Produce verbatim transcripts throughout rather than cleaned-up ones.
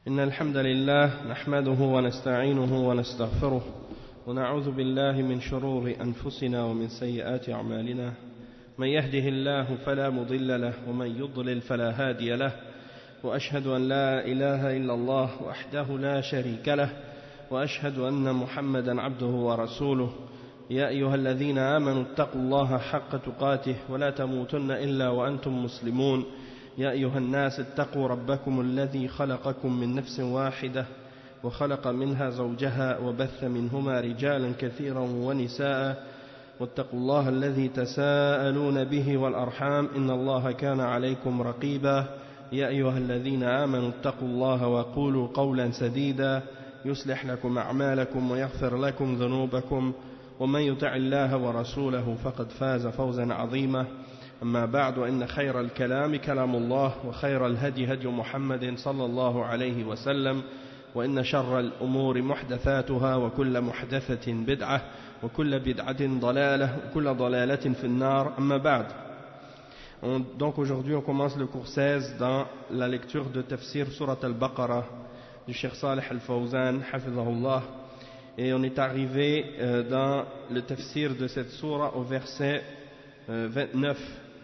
إن الحمد لله نحمده ونستعينه ونستغفره ونعوذ بالله من شرور أنفسنا ومن سيئات أعمالنا من يهده الله فلا مضل له ومن يضلل فلا هادي له وأشهد أن لا إله إلا الله وحده لا شريك له وأشهد أن محمدا عبده ورسوله يا أيها الذين آمنوا اتقوا الله حق تقاته ولا تموتن إلا وأنتم مسلمون يا أيها الناس اتقوا ربكم الذي خلقكم من نفس واحدة وخلق منها زوجها وبث منهما رجالا كثيرا ونساء واتقوا الله الذي تساءلون به والأرحام إن الله كان عليكم رقيبا يا أيها الذين آمنوا اتقوا الله وقولوا قولا سديدا يصلح لكم أعمالكم ويغفر لكم ذنوبكم ومن يطع الله ورسوله فقد فاز فوزا عظيما أما بعد وإن خير الكلام كلام الله وخير الهدي هدي محمد صلى الله عليه وسلم وإن شر الأمور محدثاتها وكل محدثة بدعة وكل بدعة ضلالة وكل ضلالة في النار أما بعد. Donc aujourd'hui on commence le cours seize dans la lecture de Tafsir Surat al-Baqarah du Cheikh Salih al-Fawzan hafizahullah, et on est arrivé euh, dans le tafsir de cette surah au verset euh, vingt-neuf.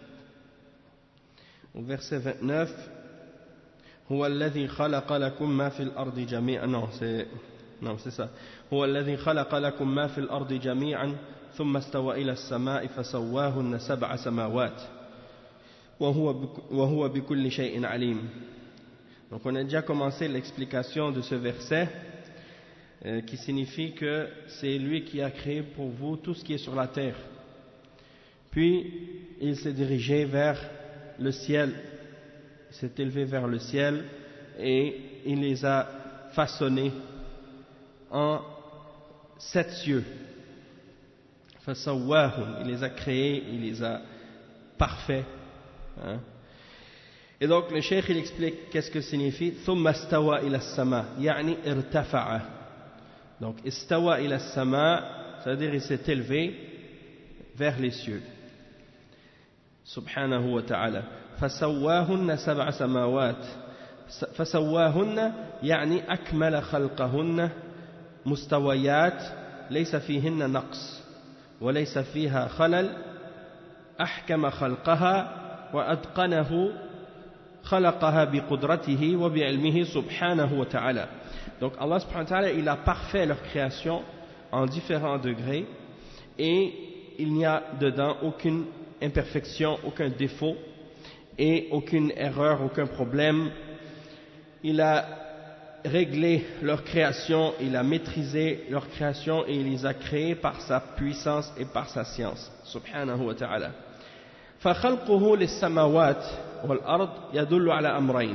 Au verset vingt-neuf, هو الذي خلق لكم ما في الأرض جميعا. Non, c'est non, c'est ça. هو الذي خلق لكم ما في الأرض جميعا ثم استوى إلى السماء فسواهن سبع سماوات وهو وهو بكل شيء عليم. Donc on a déjà commencé l'explication de ce verset euh, qui signifie que c'est lui qui a créé pour vous tout ce qui est sur la terre. Puis il s'est dirigé vers le ciel, il s'est élevé vers le ciel et il les a façonnés en sept cieux. Fasawwahum, il les a créés, il les a parfaits. Hein? Et donc le cheikh il explique qu'est-ce que signifie thumma stawa ila as-sama, yani irtafa'a. Donc istawa ila as-sama, ça veut dire il s'est élevé vers les cieux. سبحانه وتعالى. فسواهن سبع سماوات. فسواهن يعني أكمل خلقهن مستويات ليس فيهن نقص وليس فيها خلل، أحكم خلقها وأتقنه خلقها بقدرته وبعلمه سبحانه وتعالى. Donc Allah subhanahu wa ta'ala il a parfait leur création en différents degrés et il n'y a dedans aucune imperfection, aucun défaut et aucune erreur, aucun problème. Il a réglé leur création, il a maîtrisé leur création et il les a créés par sa puissance et par sa science. Subhanahu wa ta'ala. فخلقه للسماوات والأرض يدل على أمرين.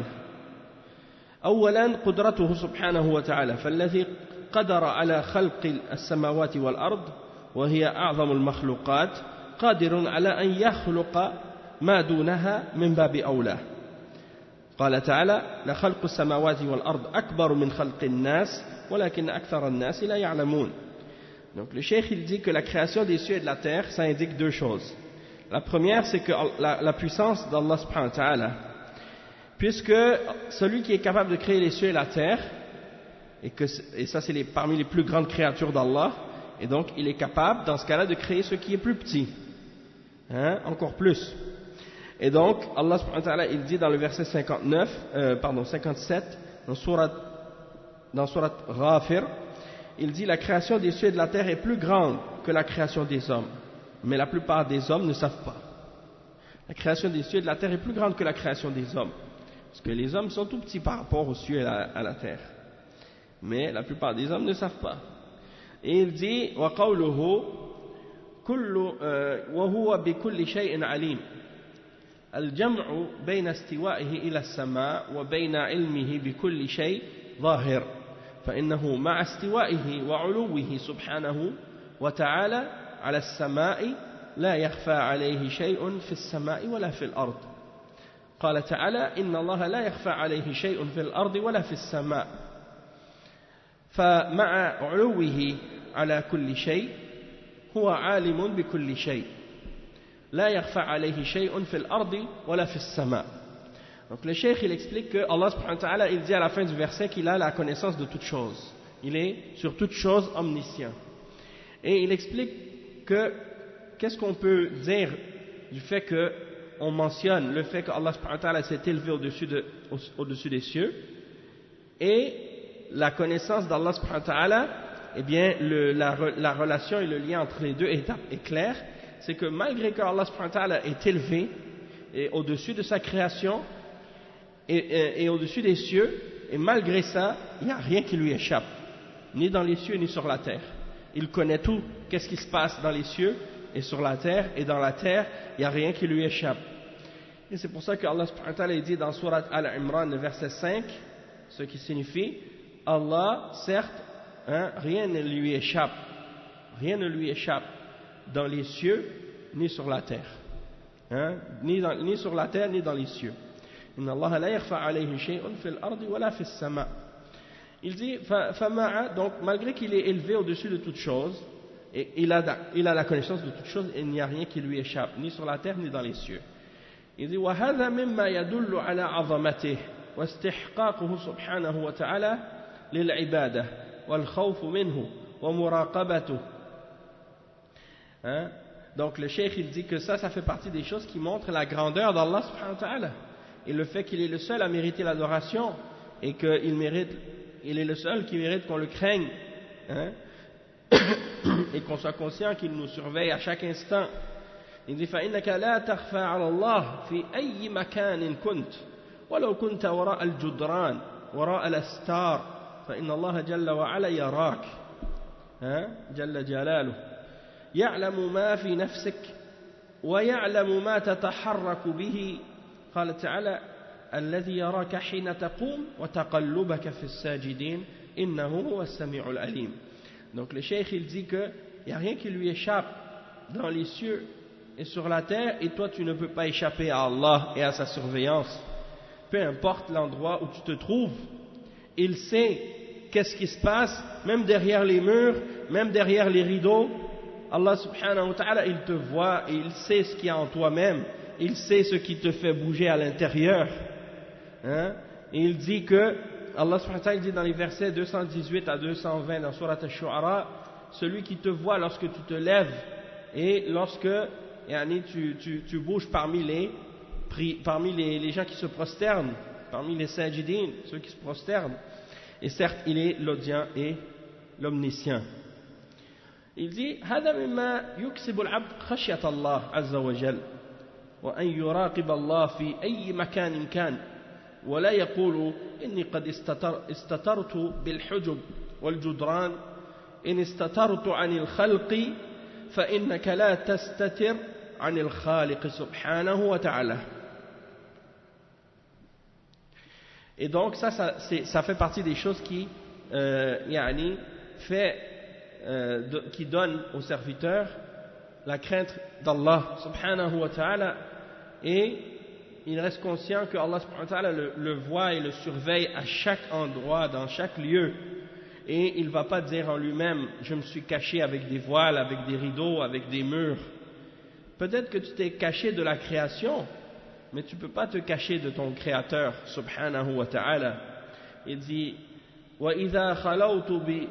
أولا قدرته سبحانه وتعالى، فالذي قدر على خلق السماوات والأرض وهي أعظم المخلوقات قادر على أن يخلق ما دونها من باب أولى. قال تعالى لخلق السماوات والأرض أكبر من خلق الناس ولكن أكثر الناس لا يعلمون. Donc le cheikh il dit que la création des cieux et de la terre ça indique deux choses. La première c'est que la, la puissance d'Allah subhanahu wa ta'ala, puisque celui qui est capable de créer les cieux et la terre, et, que, et ça c'est les, parmi les plus grandes créatures d'Allah, et donc il est capable dans ce cas-là de créer ce qui est plus petit. Hein, encore plus. Et donc Allah subhanahu wa ta'ala il dit dans le verset cinquante-neuf, euh, pardon cinquante-sept dans surat dans surat Ghafir, il dit la création des cieux et de la terre est plus grande que la création des hommes, mais la plupart des hommes ne savent pas. La création des cieux et de la terre est plus grande que la création des hommes, parce que les hommes sont tout petits par rapport aux cieux et à, à la terre, mais la plupart des hommes ne savent pas. Et il dit wa qawluhu كل وهو بكل شيء عليم. الجمع بين استوائه إلى السماء وبين علمه بكل شيء ظاهر، فإنه مع استوائه وعلوه سبحانه وتعالى على السماء لا يخفى عليه شيء في السماء ولا في الأرض. قال تعالى إن الله لا يخفى عليه شيء في الأرض ولا في السماء. فمع علوه على كل شيء هو عالم بكل شيء لا يخفى عليه شيء في الأرض ولا في السماء. Donc le cheikh il explique que Allah subhanahu wa ta'ala il dit à la fin du verset qu'il a la connaissance de toutes choses. Il est sur toutes choses omniscient. Et il explique que qu'est-ce qu'on peut dire du fait que on mentionne le fait qu'Allah subhanahu wa ta'ala s'est élevé au-dessus, de, au, au-dessus des cieux et la connaissance d'Allah subhanahu wa ta'ala, eh bien le, la, la relation et le lien entre les deux est, est clair, c'est que malgré que Allah subhanahu wa ta'ala est élevé et au-dessus de sa création et, et, et au-dessus des cieux, et malgré ça, il n'y a rien qui lui échappe, ni dans les cieux ni sur la terre. Il connaît tout, qu'est-ce qui se passe dans les cieux et sur la terre, et dans la terre, il n'y a rien qui lui échappe. Et c'est pour ça que Allah subhanahu wa ta'ala dit dans Surat Al-Imran, le verset cinq, ce qui signifie, Allah, certes, hein, rien ne lui échappe, rien ne lui échappe dans les cieux, ni sur la terre. Hein, ni, dans, ni sur la terre, ni dans les cieux. Inna Allah la yakhfa alayhi shay'un fil ardi wa la fis sama'. Il dit, donc malgré qu'il est élevé au-dessus de toutes choses, et il a, il a la connaissance de toutes choses, et il n'y a rien qui lui échappe, ni sur la terre, ni dans les cieux. Il dit, وَهَذَا مِمَّا يَدُلُّ عَلَى عَظَمَتِهِ وَاسْتِحْقَاقُهُ سُبْحَانَهُ وَتَعَالَى لِلْعِبَادَةِ وَالْخَوْفُ مِنْهُ وَمُرَاقَبَتُهُ. Hein? Donc le cheikh il dit que ça, ça fait partie des choses qui montrent la grandeur d'Allah subhanahu wa ta'ala, et le fait qu'il est le seul à mériter l'adoration, et qu'il mérite, il est le seul qui mérite qu'on le craigne, hein? Et qu'on soit conscient qu'il nous surveille à chaque instant. Il dit فإنك لا تخفى على الله في أي مكان كنت ولو كنت وراء الجدران وراء الأستار فإن الله جل وعلا يراك جل جلاله يعلم ما في نفسك ويعلم ما تتحرك به قال تعالى الذي يراك حين تقوم وتقلبك في الساجدين إنه هو السميع العليم. Donc le cheikh il dit que il n'y a rien qui lui échappe dans les cieux et sur la terre, et toi tu ne peux pas échapper à Allah et à sa surveillance. Peu importe l'endroit où tu te trouves, il sait qu'est-ce qui se passe, même derrière les murs, même derrière les rideaux. Allah subhanahu wa ta'ala, il te voit et il sait ce qu'il y a en toi-même, il sait ce qui te fait bouger à l'intérieur. Hein? Et il dit que, Allah subhanahu wa ta'ala dit dans les versets deux cent dix-huit à deux cent vingt dans Surat Al-Shu'ara, celui qui te voit lorsque tu te lèves et lorsque yani, tu, tu, tu bouges parmi, les, parmi les, les gens qui se prosternent, parmi les sajidines, ceux qui se prosternent. Et certes, il est l'audient et l'omniscient. Il dit هذا مما يكسب العبد خشية الله عز وجل وأن يراقب الله في أي مكان كان ولا يقول إني قد استتر استترت بالحجب والجدران إن استترت عن الخلق فإنك لا تستتر عن الخالق سبحانه وتعالى. Et donc ça, ça, ça fait partie des choses qui, euh, yani, fait, euh, de, qui donnent aux serviteurs la crainte d'Allah subhanahu wa ta'ala, et il reste conscient que Allah subhanahu wa ta'ala le, le voit et le surveille à chaque endroit, dans chaque lieu, et il ne va pas dire en lui-même je me suis caché avec des voiles, avec des rideaux, avec des murs. Peut-être que tu t'es caché de la création, mais tu ne peux pas te cacher de ton Créateur, subhanahu wa ta'ala. Il dit وَإِذَا خَلَوْتُ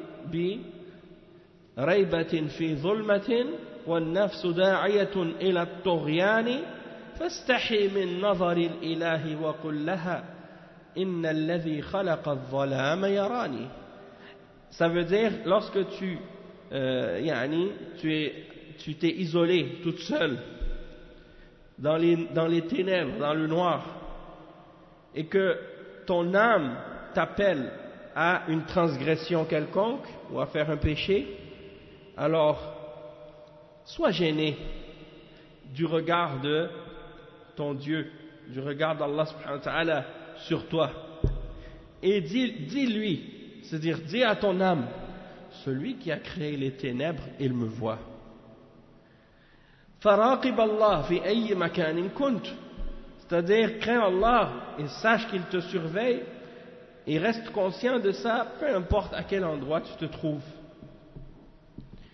بِرَيْبَةٍ فِي ظُلْمَةٍ وَالنَّفْسُ دَاعِيَةٌ إِلَى الطُّغْيَانِ فَاسْتَحِي مِنْ نَظَرِ الْإِلَهِ وَقُلْ لَهَا إِنَّ الَّذِي خَلَقَ الظَّلَامَ يَرَانِي. Ça veut dire, lorsque tu, euh, yani, tu es, tu t'es isolé toute seule dans les, dans les ténèbres, dans le noir, et que ton âme t'appelle à une transgression quelconque ou à faire un péché, alors sois gêné du regard de ton Dieu, du regard d'Allah subhanahu wa ta'ala sur toi, et dis, dis-lui, c'est-à-dire dis à ton âme, celui qui a créé les ténèbres, il me voit. فراقب الله في أي مكان كنت, c'est-à-dire crains Allah et sache qu'il te surveille et reste conscient de ça, peu importe à quel endroit tu te trouves.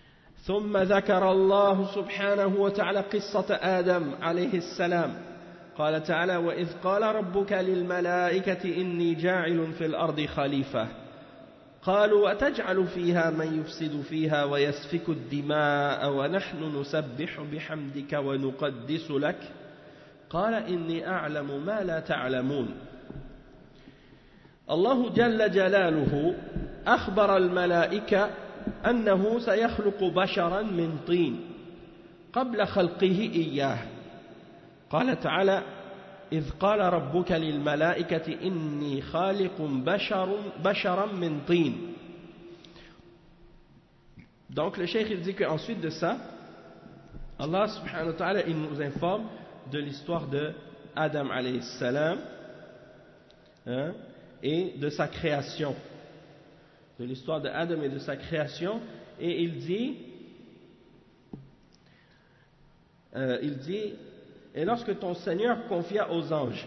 ثم ذكر الله سبحانه وتعالى قصة آدم عليه السلام قال تعالى وإذ قال ربك للملائكة إني جاعل في الأرض خليفة قالوا أتجعل فيها من يفسد فيها ويسفك الدماء ونحن نسبح بحمدك ونقدس لك قال إني أعلم ما لا تعلمون. الله جل جلاله أخبر الملائكة أنه سيخلق بشرا من طين قبل خلقه إياه. قال تعالى إذ قال ربك للملائكة إني خالق بشر بشرا من طين. Donc le cheikh il dit qu'ensuite de ça, Allah subhanahu wa ta'ala il nous informe de l'histoire de Adam alayhi salam hein, et de sa création, de l'histoire de Adam et de sa création, et il dit euh, il dit et lorsque ton Seigneur confia aux anges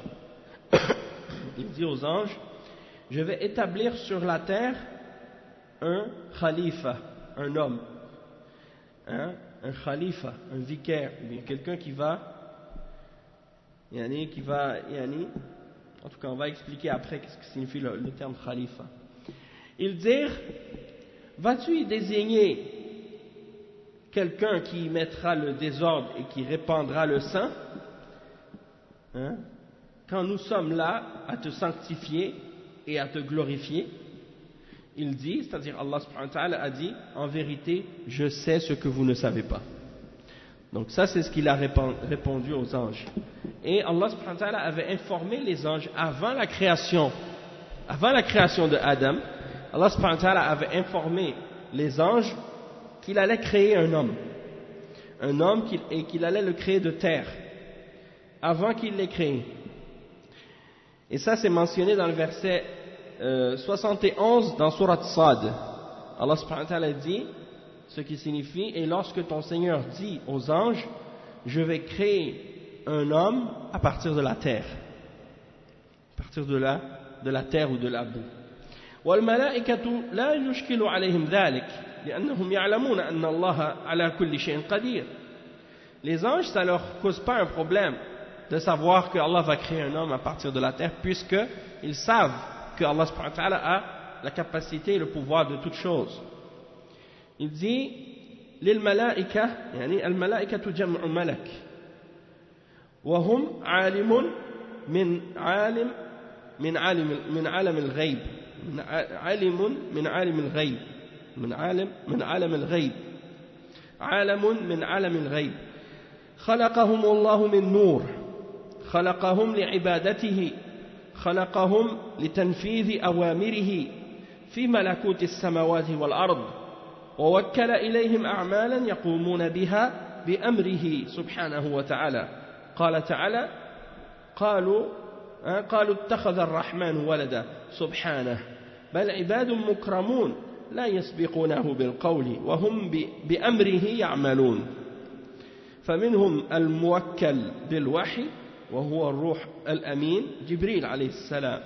il dit aux anges je vais établir sur la terre un khalifa, un homme hein, un khalifa, un vicaire, ou bien quelqu'un qui va yani, qui va yani, en tout cas on va expliquer après qu'est-ce que signifie le, le terme khalifa. Ils dirent vas-tu y désigner quelqu'un qui mettra le désordre et qui répandra le sang hein, quand nous sommes là à te sanctifier et à te glorifier? Il dit, c'est-à-dire Allah subhanahu wa ta'ala a dit en vérité je sais ce que vous ne savez pas. Donc ça c'est ce qu'il a répondu aux anges. Et Allah subhanahu wa ta'ala avait informé les anges avant la création avant la création de Adam. Allah subhanahu wa ta'ala avait informé les anges qu'il allait créer un homme un homme qu'il, et qu'il allait le créer de terre avant qu'il l'ait créé. Et ça c'est mentionné dans le verset euh, soixante et onze dans Surat Sad. Allah subhanahu wa ta'ala dit ce qui signifie et lorsque ton Seigneur dit aux anges je vais créer un homme à partir de la terre, à partir de la, de la terre ou de la boue. والملائكة لا يشكل عليهم ذلك لأنهم يعلمون أن الله على كل شيء قدير. Les anges, ça ne leur cause pas un problème de savoir que Allah va créer un homme à partir de la terre, puisqu'ils savent que Allah subhanahu wa ta'ala a la capacité et le pouvoir de toutes choses. Il dit للملائكة يعني الملائكة جمع ملك وهم عالم من عالم من عالم من عالم الغيب من عالم من عالم الغيب من عالم من عالم الغيب عالم من عالم الغيب خلقهم الله من نور خلقهم لعبادته خلقهم لتنفيذ أوامره في ملكوت السماوات والأرض ووكل إليهم أعمالا يقومون بها بأمره سبحانه وتعالى. قال تعالى قالوا قالوا اتخذ الرحمن ولدا سبحانه بل عباد مكرمون لا يسبقونه بالقول وهم بأمره يعملون فمنهم الموكل بالوحي وهو الروح الأمين جبريل عليه السلام.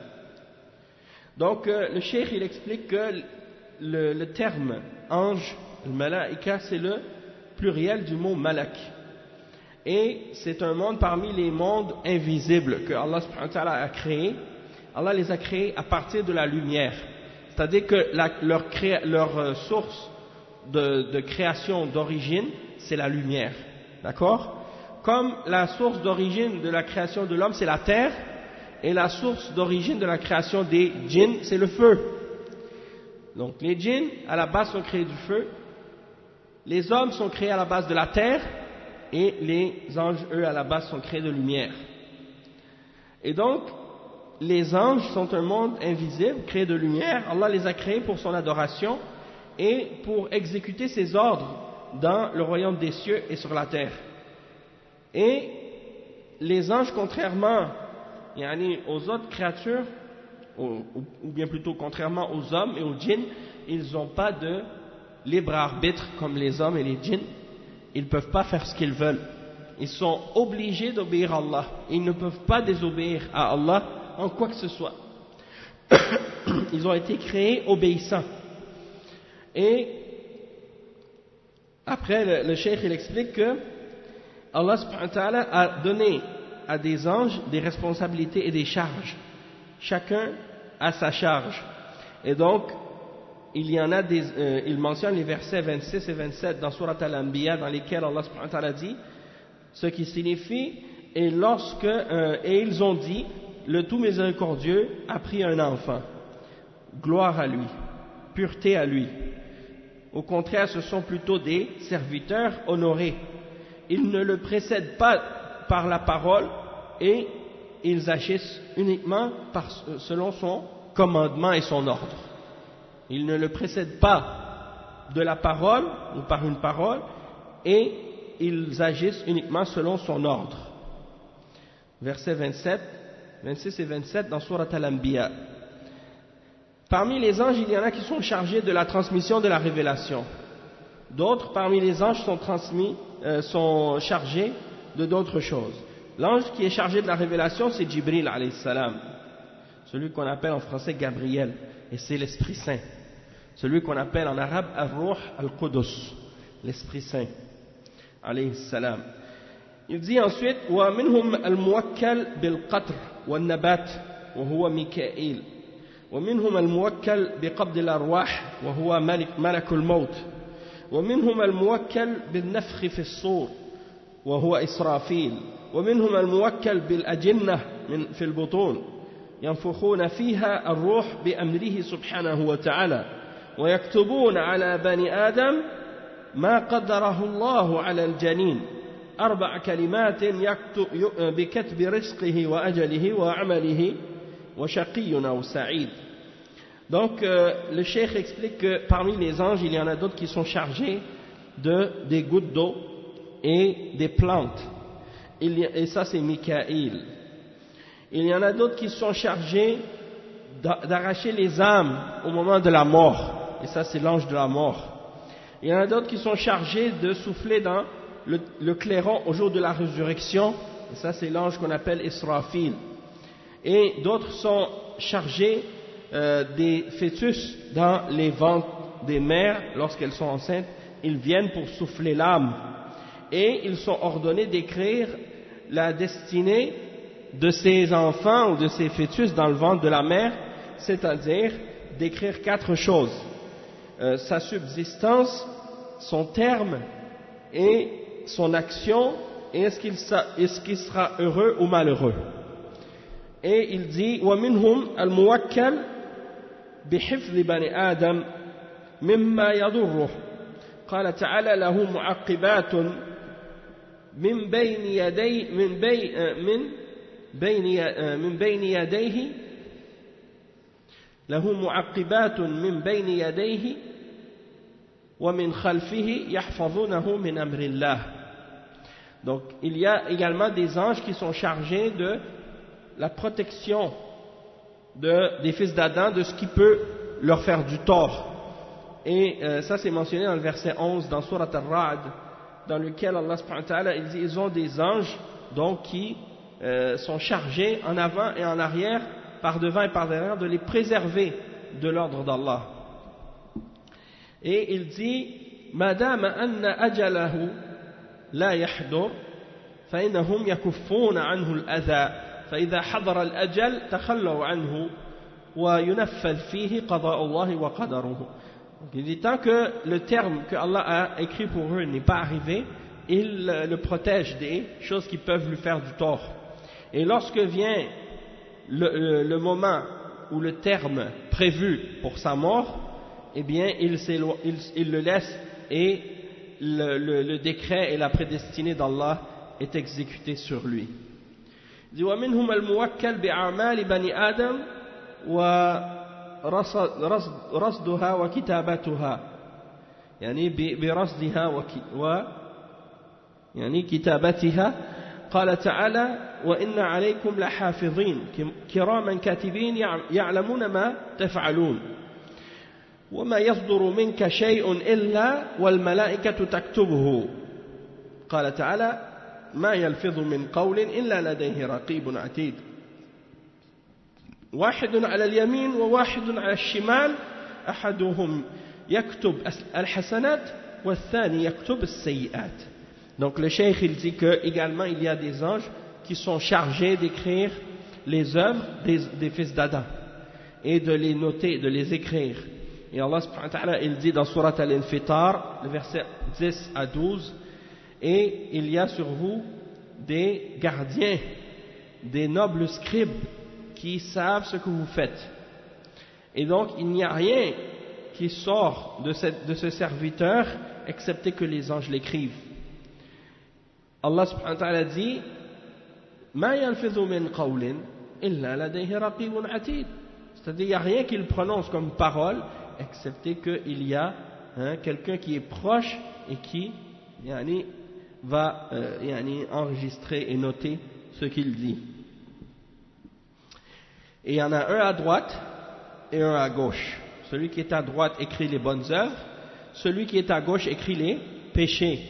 Donc le cheikh il explique que le, le terme ange, le malaika, c'est le pluriel du mot malak. Et c'est un monde parmi les mondes invisibles que Allah subhanahu wa ta'ala a créé. Allah les a créés à partir de la lumière. C'est-à-dire que la, leur, créa, leur source de, de création d'origine, c'est la lumière. D'accord? Comme la source d'origine de la création de l'homme, c'est la terre, et la source d'origine de la création des djinns, c'est le feu. Donc les djinns, à la base, sont créés du feu. Les hommes sont créés à la base de la terre, et les anges, eux, à la base, sont créés de lumière. Et donc, les anges sont un monde invisible, créé de lumière. Allah les a créés pour son adoration et pour exécuter ses ordres dans le royaume des cieux et sur la terre. Et les anges, contrairement yani, aux autres créatures, ou, ou bien plutôt contrairement aux hommes et aux djinns, ils n'ont pas de libre arbitre comme les hommes et les djinns. Ils ne peuvent pas faire ce qu'ils veulent. Ils sont obligés d'obéir à Allah. Ils ne peuvent pas désobéir à Allah en quoi que ce soit. Ils ont été créés obéissants. Et après, le, le cheikh il explique que Allah subhanahu wa ta'ala a donné a des anges, des responsabilités et des charges. Chacun a sa charge. Et donc, il y en a des, euh, il mentionne les versets vingt-six et vingt-sept dans Surat Al-Anbiya dans lesquels Allah subhanahu wa ta'ala dit ce qui signifie et lorsque euh, et ils ont dit le tout miséricordieux a pris un enfant, gloire à lui, pureté à lui. Au contraire, ce sont plutôt des serviteurs honorés. Ils ne le précèdent pas par la parole et ils agissent uniquement par, selon son commandement et son ordre. Ils ne le précèdent pas de la parole ou par une parole et ils agissent uniquement selon son ordre. Versets vingt-sept, vingt-six et vingt-sept dans Surat Al-Anbiya. Parmi les anges, il y en a qui sont chargés de la transmission de la révélation. D'autres, parmi les anges, sont, transmis, euh, sont chargés de d'autres choses. L'ange qui est chargé de la révélation, c'est Jibril alayhi salam, celui qu'on appelle en français Gabriel, et c'est l'Esprit Saint. Celui qu'on appelle en arabe Ar-Ruh Al-Qudus, l'Esprit Saint alayhi salam. Il dit ensuite وَمِنْهُمْ الْمُوَكَّلْ بِالْقَطْرِ وَالنَّبَاتِ وَهُوَ ميكائيل ومنهم الموكل بقبض الأرواح وهو ملك, ملك الموت ومنهم الموكل بالنفخ في الصور وهو إسرافيل ومنهم الموكل بالأجنة من في البطون ينفخون فيها الروح بأمره سبحانه وتعالى ويكتبون على بني آدم ما قدره الله على الجنين أربع كلمات بكتب رزقه وأجله وعمله Donc euh, le cheikh explique que parmi les anges il y en a d'autres qui sont chargés de des gouttes d'eau et des plantes, il y a, et ça c'est Mikaïl. Il y en a d'autres qui sont chargés d'arracher les âmes au moment de la mort, et ça c'est l'ange de la mort. Il y en a d'autres qui sont chargés de souffler dans le, le clairon au jour de la résurrection, et ça c'est l'ange qu'on appelle Israfil. Et d'autres sont chargés euh, des fœtus dans les ventres des mères lorsqu'elles sont enceintes. Ils viennent pour souffler l'âme et ils sont ordonnés d'écrire la destinée de ces enfants ou de ces fœtus dans le ventre de la mère, c'est-à-dire d'écrire quatre choses: euh, sa subsistance, son terme et son action, et est-ce qu'il sera, est-ce qu'il sera heureux ou malheureux. Et il dit وَمِنْهُمْ الْمُوَكَّلْ بِحِفْظِ بَنِي آدَمْ مِمَّا يَضُرُّهُ قال تعالى له معقبات من بين يدي من بين من بين من بين يديه له معقبات من بين يديه ومن خلفه يحفظونه من أمر الله. Donc il y a également des anges qui sont chargés de la protection de, des fils d'Adam de ce qui peut leur faire du tort. Et euh, ça c'est mentionné dans le verset onze dans Surat Al-Ra'd, dans lequel Allah subhanahu wa ta'ala il dit ils ont des anges donc qui euh, sont chargés en avant et en arrière, par devant et par derrière, de les préserver de l'ordre d'Allah. Et il dit madame anna ajalahu la yahdur fa innahum yakuffuna anhu al-adha فإذا حضر الأجل تخلوا عنه وينفذ فيه قضاء الله وقدره. Il dit tant que le terme que Allah a écrit pour eux n'est pas arrivé, il le protège des choses qui peuvent lui faire du tort. Et lorsque vient le, le, le moment où le terme prévu pour sa mort, eh bien il, il, il le laisse et le, le, le décret et la prédestinée d'Allah est exécuté sur lui. ومنهم الموكل بأعمال بني آدم ورصدها وكتابتها يعني برصدها و يعني كتابتها قال تعالى وإن عليكم لحافظين كراما كاتبين يعلمون ما تفعلون وما يصدر منك شيء إلا والملائكة تكتبه قال تعالى ما يلفظ من قول إلا لديه رقيب عتيد واحد على اليمين وواحد على الشمال أحدهم يكتب الحسنات والثاني يكتب السيئات. Donc le cheikh il dit que également il y a des anges qui sont chargés d'écrire les œuvres des, des fils d'Adam et de les noter, de les écrire. Et Allah subhanahu wa ta'ala, il dit dans Surat Al-Infitar, le verset dix à douze, et il y a sur vous des gardiens, des nobles scribes qui savent ce que vous faites. Et donc il n'y a rien qui sort de, cette, de ce serviteur excepté que les anges l'écrivent. Allah subhanahu wa ta'ala dit Ma yalfidhu min qawlin illa ladayhi raqibun atid. C'est-à-dire il n'y a rien qu'il prononce comme parole excepté qu'il y a hein, quelqu'un qui est proche et qui yani, va euh, yani, enregistrer et noter ce qu'il dit. Et il y en a un à droite et un à gauche. Celui qui est à droite écrit les bonnes œuvres, celui qui est à gauche écrit les péchés.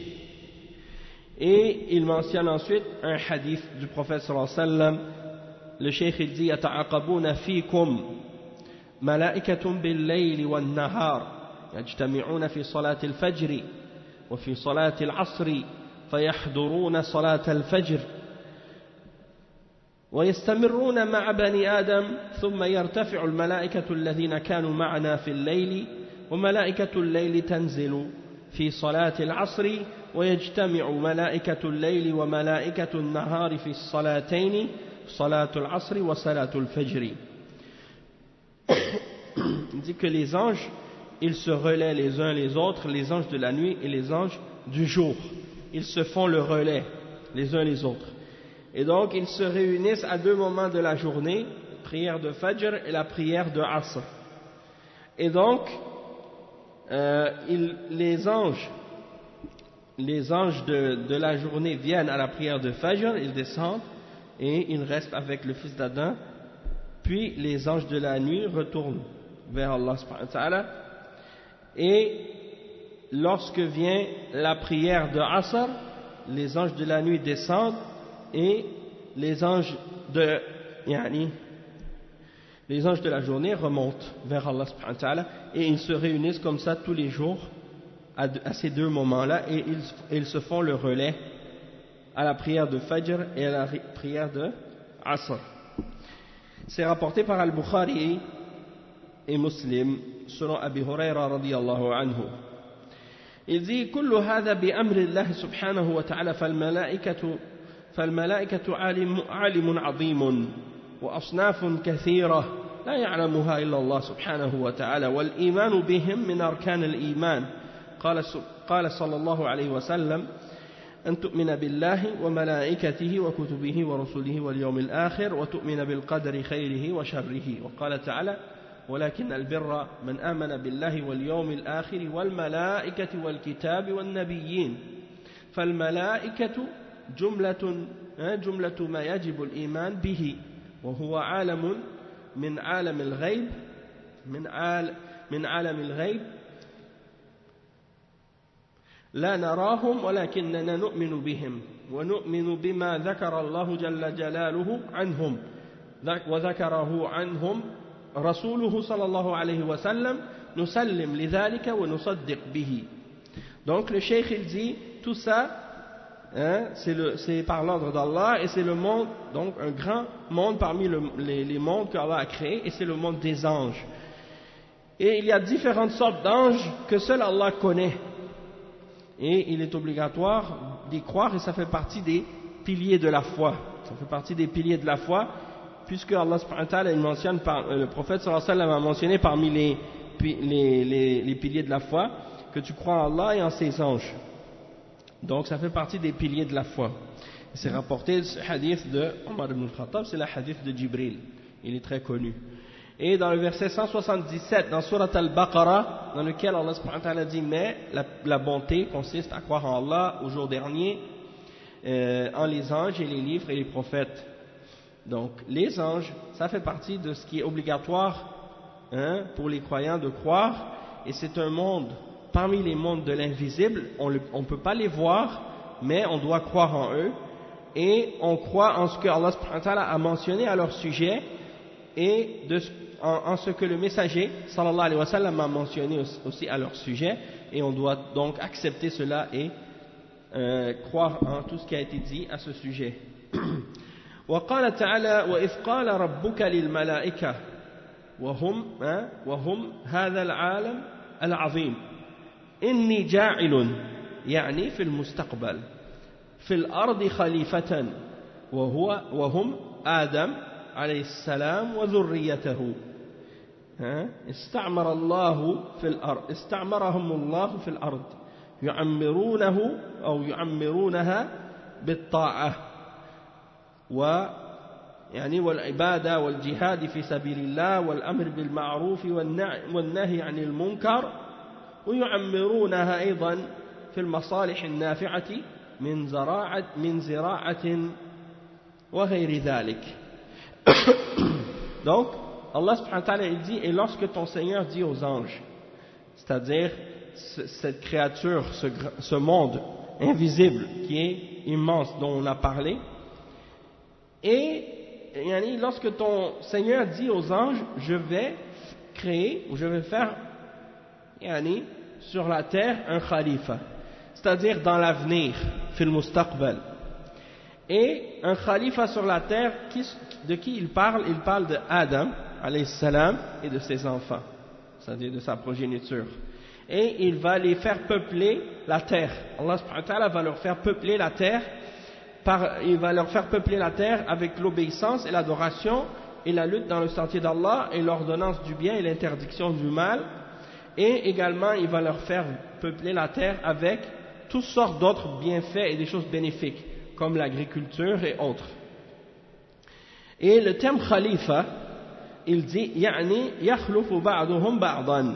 Et il mentionne ensuite un hadith du prophète sallallahu alayhi wa sallam. Le cheikh il dit yata'aqabuna fikum malaikatun bil layli wan nahar yajtami'una fi salati al fajr wa fi salati al asr fayahduruna salata al fajr ويستمرون مع بني آدم ثم يرتفع الملائكة الذين كانوا معنا في الليل وملائكة الليل تنزل في صلاة العصر ويجتمع ملائكة الليل وملائكة النهار في الصلاتين صلاة العصر وصلاة الفجر. Il dit que les anges, ils se relaient les uns les autres, les anges de la nuit et les anges du jour. Ils se font le relais les uns les autres. Et donc, ils se réunissent à deux moments de la journée, la prière de Fajr et la prière de Asr. Et donc, euh, ils, les anges, les anges de, de la journée viennent à la prière de Fajr, ils descendent et ils restent avec le fils d'Adam. Puis, les anges de la nuit retournent vers Allah subhanahu wa ta'ala. Et lorsque vient la prière de Asr, les anges de la nuit descendent. Et les anges de yani, les anges de la journée remontent vers Allah subhanahu wa ta'ala et ils se réunissent comme ça tous les jours à, à ces deux moments-là et ils, ils se font le relais à la prière de Fajr et à la prière de Asr. C'est rapporté par Al-Bukhari et Muslim selon Abi Huraira radiyallahu anhu. Il dit كل هذا بأمر الله سبحانه وتعالى فالملائكة فالملائكة عالم, عالم عظيم وأصناف كثيرة لا يعلمها إلا الله سبحانه وتعالى والإيمان بهم من أركان الإيمان قال, قال صلى الله عليه وسلم أن تؤمن بالله وملائكته وكتبه ورسله واليوم الآخر وتؤمن بالقدر خيره وشره وقال تعالى ولكن البر من آمن بالله واليوم الآخر والملائكة والكتاب والنبيين فالملائكة جملة جملة ما يجب الإيمان به وهو عالم من عالم الغيب من عالم من عالم الغيب لا نراهم ولكننا نؤمن بهم ونؤمن بما ذكر الله جل جلاله عنهم وذكره عنهم رسوله صلى الله عليه وسلم نسلم لذلك ونصدق به. Donc le cheikh il dit tout ça Hein, c'est par l'ordre d'Allah et c'est le monde, donc un grand monde parmi le, les, les mondes qu'Allah a créés et c'est le monde des anges. Et il y a différentes sortes d'anges que seul Allah connaît. Et il est obligatoire d'y croire et ça fait partie des piliers de la foi. Ça fait partie des piliers de la foi puisque Allah subhanahu wa ta'ala il mentionne, par, le prophète sallallahu alayhi wa sallam a mentionné parmi les, les, les, les piliers de la foi que tu crois en Allah et en ses anges. Donc ça fait partie des piliers de la foi. C'est rapporté ce hadith de Omar ibn al-Khattab, c'est le hadith de Jibril. Il est très connu. Et dans le verset cent soixante-dix-sept, dans Surat Al-Baqarah, dans lequel Allah subhanahu wa ta'ala dit mais la, la bonté consiste à croire en Allah au jour dernier, euh, en les anges et les livres et les prophètes. Donc les anges, ça fait partie de ce qui est obligatoire hein, pour les croyants de croire, et c'est un monde parmi les mondes de l'invisible, on ne peut pas les voir, mais on doit croire en eux, et on croit en ce que Allah subhanahu wa ta'ala a mentionné à leur sujet, et de, en, en ce que le messager sallallahu alayhi wa sallam a mentionné aussi à leur sujet, et on doit donc accepter cela et euh, croire en tout ce qui a été dit à ce sujet. وقال تعالى وإذ قال ربك للملائكة وهم وهم هذا العالم العظيم إني جاعل يعني في المستقبل في الأرض خليفة وهو وهم آدم عليه السلام وذريته استعمر الله في الأرض استعمرهم الله في الأرض يعمرونه أو يعمرونها بالطاعة و يعني والعبادة والجهاد في سبيل الله والأمر بالمعروف والنهي عن المنكر ويعمرونها أيضا في المصالح النافعة من زراعة من زراعة وغير ذلك. Donc Allah subhanahu wa ta'ala il dit et lorsque ton Seigneur dit aux anges, c'est-à-dire cette créature, ce, ce monde invisible qui est immense dont on a parlé, et yani, lorsque ton Seigneur dit aux anges je vais créer ou je vais faire yani, sur la terre un khalifa, c'est-à-dire dans l'avenir, fil mustaqbal. Et un khalifa sur la terre, qui, de qui il parle? Il parle de Adam, alayhi salam, et de ses enfants, c'est-à-dire de sa progéniture. Et il va les faire peupler la terre. Allah subhanahu wa ta'ala va leur faire peupler la terre, par, il va leur faire peupler la terre avec l'obéissance et l'adoration et la lutte dans le sentier d'Allah et l'ordonnance du bien et l'interdiction du mal. Et également, il va leur faire peupler la terre avec toutes sortes d'autres bienfaits et des choses bénéfiques, comme l'agriculture et autres. Et le terme khalifa, il dit يعني يخلف بعضهم بعضا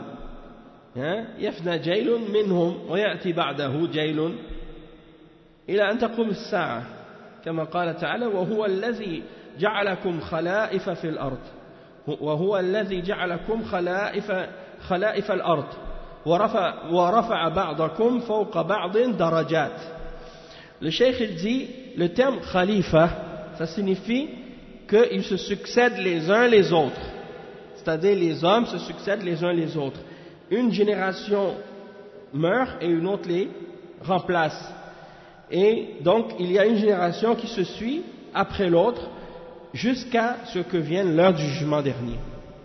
يفنى جيل منهم ويأتي بعده جيل إلى أن تقوم الساعة كما قال تعالى وهو الذي جعلكم خلائف في الأرض وهو الذي جعلكم خلائف خلائف الأرض ورفع, ورفع بعضكم فوق بعض درجات. Le cheikh il dit, le terme khalifa, ça signifie qu'ils se succèdent les uns les autres, c'est-à-dire les hommes se succèdent les uns les autres. Une génération meurt et une autre les remplace. Et donc il y a une génération qui se suit après l'autre jusqu'à ce que vienne l'heure du jugement dernier.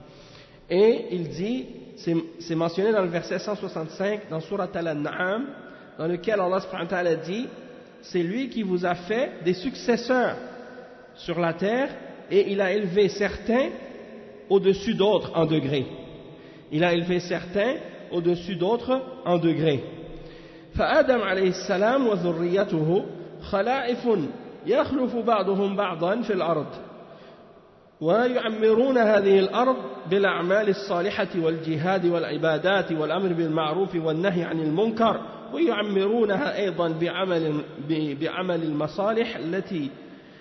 Et il dit, c'est mentionné dans le verset cent soixante-cinq dans Surat Al-An'am, dans lequel Allah subhanahu wa ta'ala dit, c'est lui qui vous a fait des successeurs sur la terre et il a élevé certains au-dessus d'autres en degrés. Il a élevé certains au-dessus d'autres en degrés. فآدم عليه السلام وذريته خلائف يخلف بعضهم بعضا في الأرض ويعمرون هذه الأرض بالأعمال الصالحة والجهاد والعبادات والأمر بالمعروف والنهي عن المنكر ويعمرونها أيضا بعمل, بعمل المصالح التي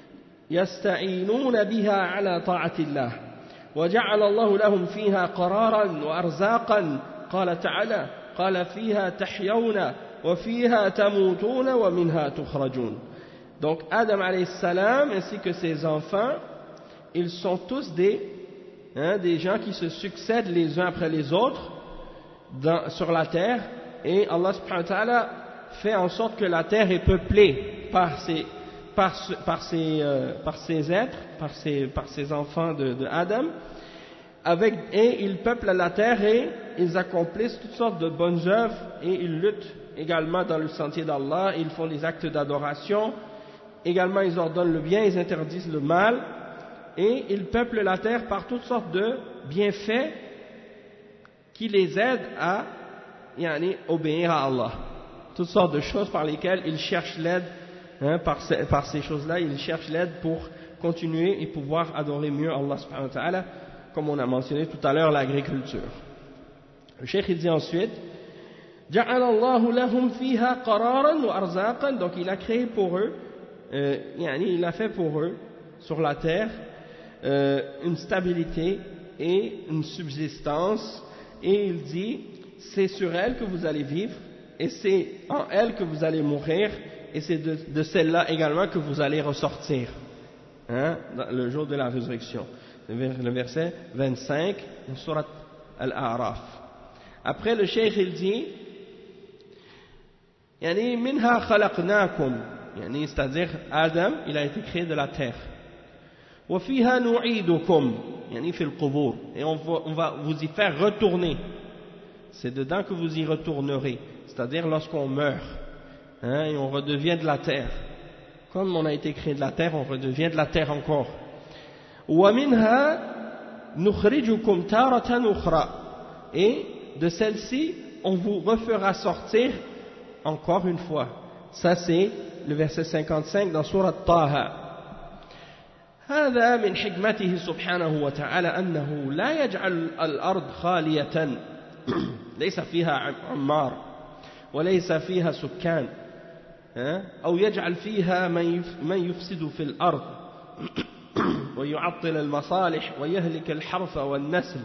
يستعينون بها على طاعة الله وجعل الله لهم فيها قرارا وأرزاقا قال تعالى قال فيها تحيون وفيها تموتون ومنها تخرجون. Donc Adam alayhi salam ainsi que ses enfants, ils sont tous des, hein, des gens qui se succèdent les uns après les autres dans, sur la terre, et Allah subhanahu wa ta'ala fait en sorte que la terre est peuplée par ces, par, par ces, euh, par ces êtres, par ces, par ces enfants de, de Adam, avec, et ils peuplent la terre et ils accomplissent toutes sortes de bonnes œuvres et ils luttent également dans le sentier d'Allah, ils font des actes d'adoration, également ils ordonnent le bien, ils interdisent le mal, et ils peuplent la terre par toutes sortes de bienfaits qui les aident à yani, obéir à Allah. Toutes sortes de choses par lesquelles ils cherchent l'aide, hein, par, ces, par ces choses-là, ils cherchent l'aide pour continuer et pouvoir adorer mieux Allah subhanahu wa ta'ala, comme on a mentionné tout à l'heure l'agriculture. Le cheikh il dit ensuite, جعل الله لهم فيها قرارا وأرزاقا, donc il a créé pour eux, euh, yani, il a fait pour eux sur la terre euh, une stabilité et une subsistance, et il dit c'est sur elle que vous allez vivre et c'est en elle que vous allez mourir et c'est de, de celle-là également que vous allez ressortir, hein, dans le jour de la résurrection. Le verset vingt-cinq de Surat Al-A'raf. Après le cheikh il dit يعني منها خلقناكم c'est-à-dire Adam, il a été créé de la terre. وَفِيهَا نُعِيدُكُمْ يعني في القبور, et on va, on va vous y faire retourner. C'est dedans que vous y retournerez, c'est-à-dire lorsqu'on meurt, hein, et on redevient de la terre. Comme on a été créé de la terre, on redevient de la terre encore. وَمِنْهَا نُخْرِجُكُمْ تَارَةً أُخْرَى, et de celle-ci, on vous refera sortir encore une fois. Ça c'est le verset cinquante-cinq dans sourate Taha. هذا من حكمته سبحانه وتعالى أنه لا يجعل الأرض خالية ليس فيها عمار وليس فيها سكان أو يجعل فيها من يفسد في الأرض ويعطل المصالح ويهلك الحرث والنسل.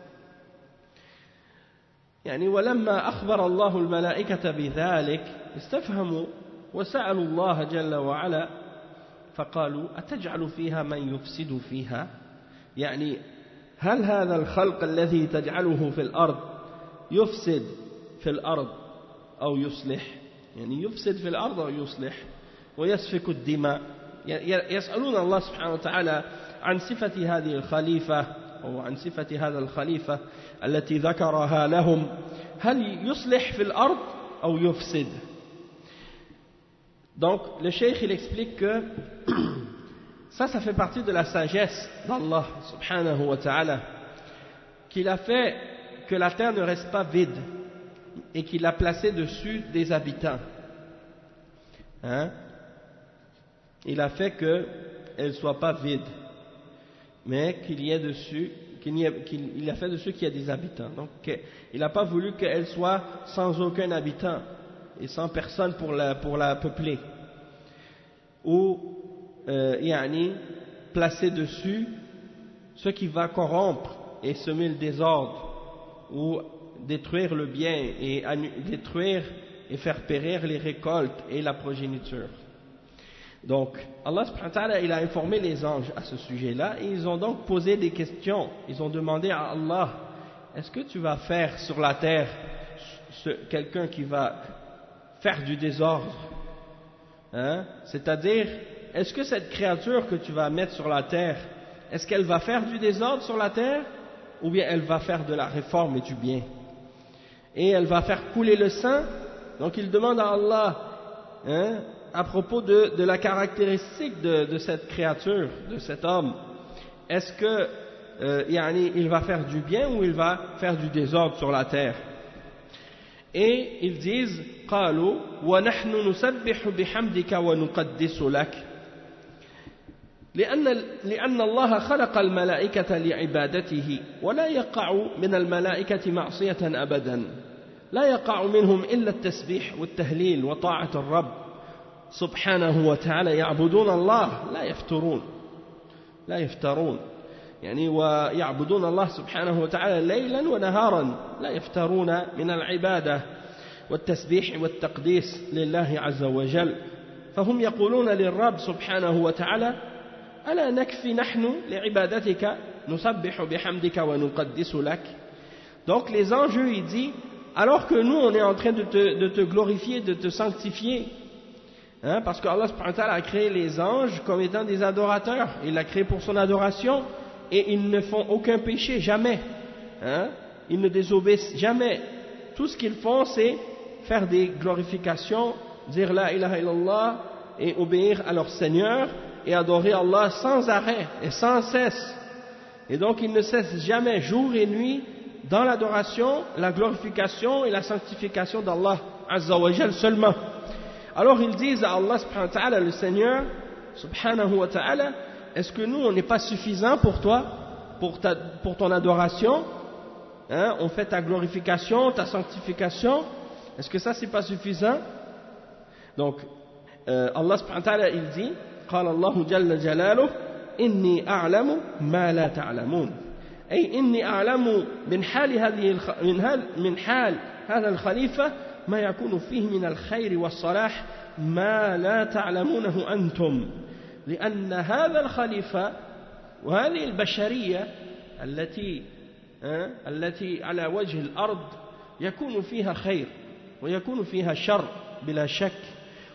يعني ولما أخبر الله الملائكة بذلك استفهموا وسألوا الله جل وعلا فقالوا أتجعل فيها من يفسد فيها, يعني هل هذا الخلق الذي تجعله في الأرض يفسد في الأرض أو يصلح, يعني يفسد في الأرض أو يصلح ويسفك الدماء. يسألون الله سبحانه وتعالى عن صفة هذه الخليفة أو عن صفة هذا الخليفة التي ذكرها لهم, هل يصلح في الأرض أو يفسد. Donc le cheikh il explique que ça, ça fait partie de la sagesse d'Allah subhanahu wa ta'ala, qu'il a fait que la terre ne reste pas vide et qu'il a placé dessus des habitants. Hein? Il a fait qu'elle ne soit pas vide, mais qu'il y ait dessus, qu'il y ait, qu'il, il a fait dessus qu'il y ait des habitants. Donc il n'a pas voulu qu'elle soit sans aucun habitant et sans personne pour la, pour la peupler, ou euh, yani, placer dessus ce qui va corrompre et semer le désordre, ou détruire le bien et détruire et faire périr les récoltes et la progéniture. Donc Allah subhanahu wa ta'ala, il a informé les anges à ce sujet-là, et ils ont donc posé des questions. Ils ont demandé à Allah, est-ce que tu vas faire sur la terre quelqu'un qui va faire du désordre, hein? C'est-à-dire, est-ce que cette créature que tu vas mettre sur la terre, est-ce qu'elle va faire du désordre sur la terre, ou bien elle va faire de la réforme et du bien, et elle va faire couler le sang? Donc il demande à Allah, hein, à propos de, de la caractéristique de, de cette créature, de cet homme, est-ce que euh, yani, il va faire du bien ou il va faire du désordre sur la terre? Et ils disent قالوا ونحن نسبح بحمدك ونقدس لك لأن لأن الله خلق الملائكة لعبادته ولا يقع من الملائكة معصية أبدا, لا يقع منهم إلا التسبيح والتهليل وطاعة الرب سبحانه وتعالى, يعبدون الله لا يفترون لا يفترون يعني ويعبدون الله سبحانه وتعالى ليلا ونهارا, لا يفترون من العبادة والتسبيح والتقديس لله عز وجل. فهم يقولون للرب سبحانه وتعالى ألا نكفي نحن لعبادتك نسبح بحمدك ونقدس لك. Donc les anges, ils disent, alors que nous on est en train de te, de te glorifier, de te sanctifier, hein, parce que Allah subhanahu wa ta'ala a créé les anges comme étant des adorateurs, il l'a créé pour son adoration, et ils ne font aucun péché, jamais, hein? Ils ne désobéissent jamais. Tout ce qu'ils font, c'est faire des glorifications, dire la ilaha illallah, et obéir à leur Seigneur, et adorer Allah sans arrêt et sans cesse. Et donc ils ne cessent jamais, jour et nuit, dans l'adoration, la glorification et la sanctification d'Allah Azza wa Jal seulement. Alors ils disent à Allah subhanahu wa ta'ala, le Seigneur subhanahu wa ta'ala, est-ce que nous on n'est pas suffisant pour toi, pour, ta, pour ton adoration, hein? On fait ta glorification, ta sanctification, est-ce que ça c'est pas suffisant? Donc euh, Allah subhanahu wa ta'ala il dit, قال الله جل جلاله إني أعلم ما لا تعلمون, أي إني أعلم من حال هذه من, من حال هذا الخليفة ما يكون فيه من الخير والصلاح ما لا تعلمونه أنتم, لأن هذا الخليفة وهذه البشرية التي التي على وجه الأرض يكون فيها خير ويكون فيها شر بلا شك,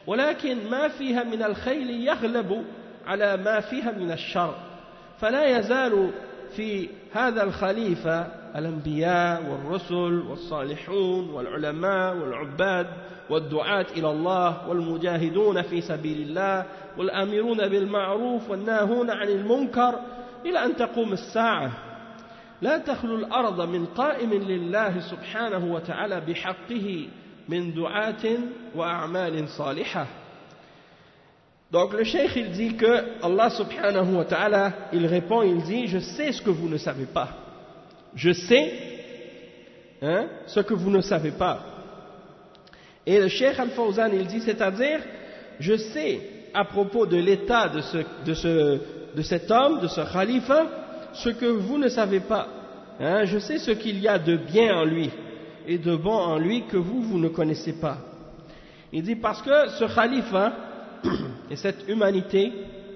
ولكن ما فيها من الخير يغلب على ما فيها من الشر فلا يزال في هذا الخليفة الأنبياء والرسل والصالحون والعلماء والعباد والدعاة إلى الله والمجاهدون في سبيل الله والآمرون بالمعروف والناهون عن المنكر إلى أن تقوم الساعة لا تخلو الأرض من قائم لله سبحانه وتعالى بحقه من دعاة وأعمال صالحة. Donc le cheikh il dit que Allah subhanahu wa ta'ala il répond, il dit je sais ce que vous ne savez pas, je sais hein, ce que vous ne savez pas. Et le cheikh Al-Fawzan il dit, c'est-à-dire je sais à propos de l'état de, ce, de, ce, de cet homme, de ce khalifa, ce que vous ne savez pas, hein, je sais ce qu'il y a de bien en lui et de bon en lui que vous, vous ne connaissez pas. Il dit parce que ce khalifa et cette humanité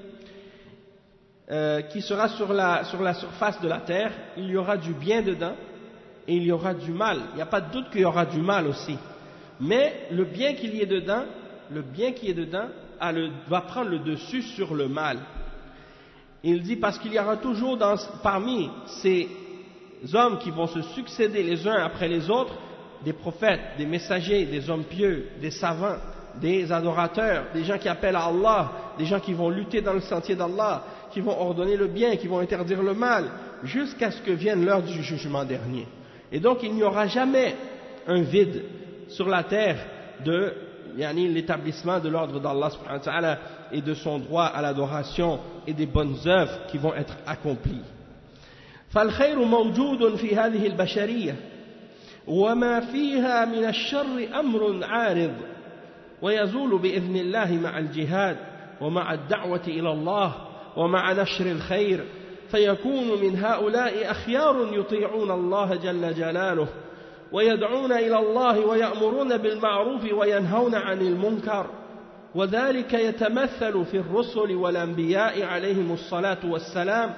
euh, qui sera sur la, sur la surface de la terre, il y aura du bien dedans et il y aura du mal. Il n'y a pas de doute qu'il y aura du mal aussi. Mais le bien qu'il y ait dedans, le bien qui est dedans a le, va prendre le dessus sur le mal. Il dit parce qu'il y aura toujours dans, parmi ces hommes qui vont se succéder les uns après les autres, des prophètes, des messagers, des hommes pieux, des savants, des adorateurs, des gens qui appellent à Allah, des gens qui vont lutter dans le sentier d'Allah, qui vont ordonner le bien, qui vont interdire le mal, jusqu'à ce que vienne l'heure du jugement dernier. Et donc il n'y aura jamais un vide sur la terre de yani, l'établissement de l'ordre d'Allah subhanahu wa ta'ala et de son droit à l'adoration et des bonnes œuvres qui vont être accomplies. فالخير موجود في هذه البشرية وما فيها من الشر أمر عارض ويزول بإذن الله مع الجهاد ومع الدعوة إلى الله ومع نشر الخير فيكون من هؤلاء أخيار يطيعون الله جل جلاله ويدعون إلى الله ويأمرون بالمعروف وينهون عن المنكر وذلك يتمثل في الرسل والأنبياء عليهم الصلاة والسلام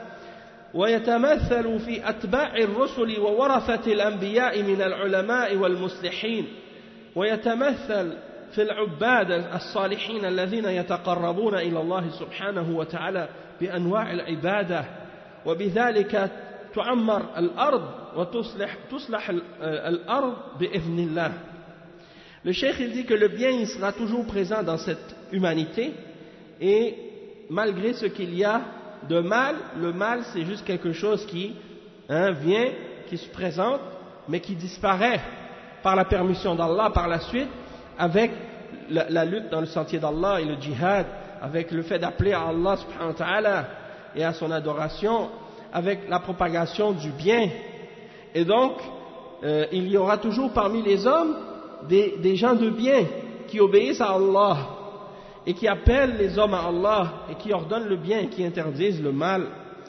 ويتمثل في أتباع الرسل وورثة الأنبياء من العلماء والمصلحين ويتمثل في العباد الصالحين الذين يتقربون إلى الله سبحانه وتعالى بأنواع العبادة وبذلك تعمر الأرض وتصلح تصلح الأرض بإذن الله. Le cheikh il dit que le bien il sera toujours présent dans cette humanité et malgré ce qu'il y a de mal, le mal c'est juste quelque chose qui hein, vient, qui se présente mais qui disparaît par la permission d'Allah par la suite avec la, la lutte dans le sentier d'Allah et le djihad, avec le fait d'appeler à Allah subhanahu wa ta'ala et à son adoration, avec la propagation du bien. Et donc, euh, il y aura toujours parmi les hommes des, des gens de bien qui obéissent à Allah et qui appellent les hommes à Allah et qui ordonnent le bien et qui interdisent le mal.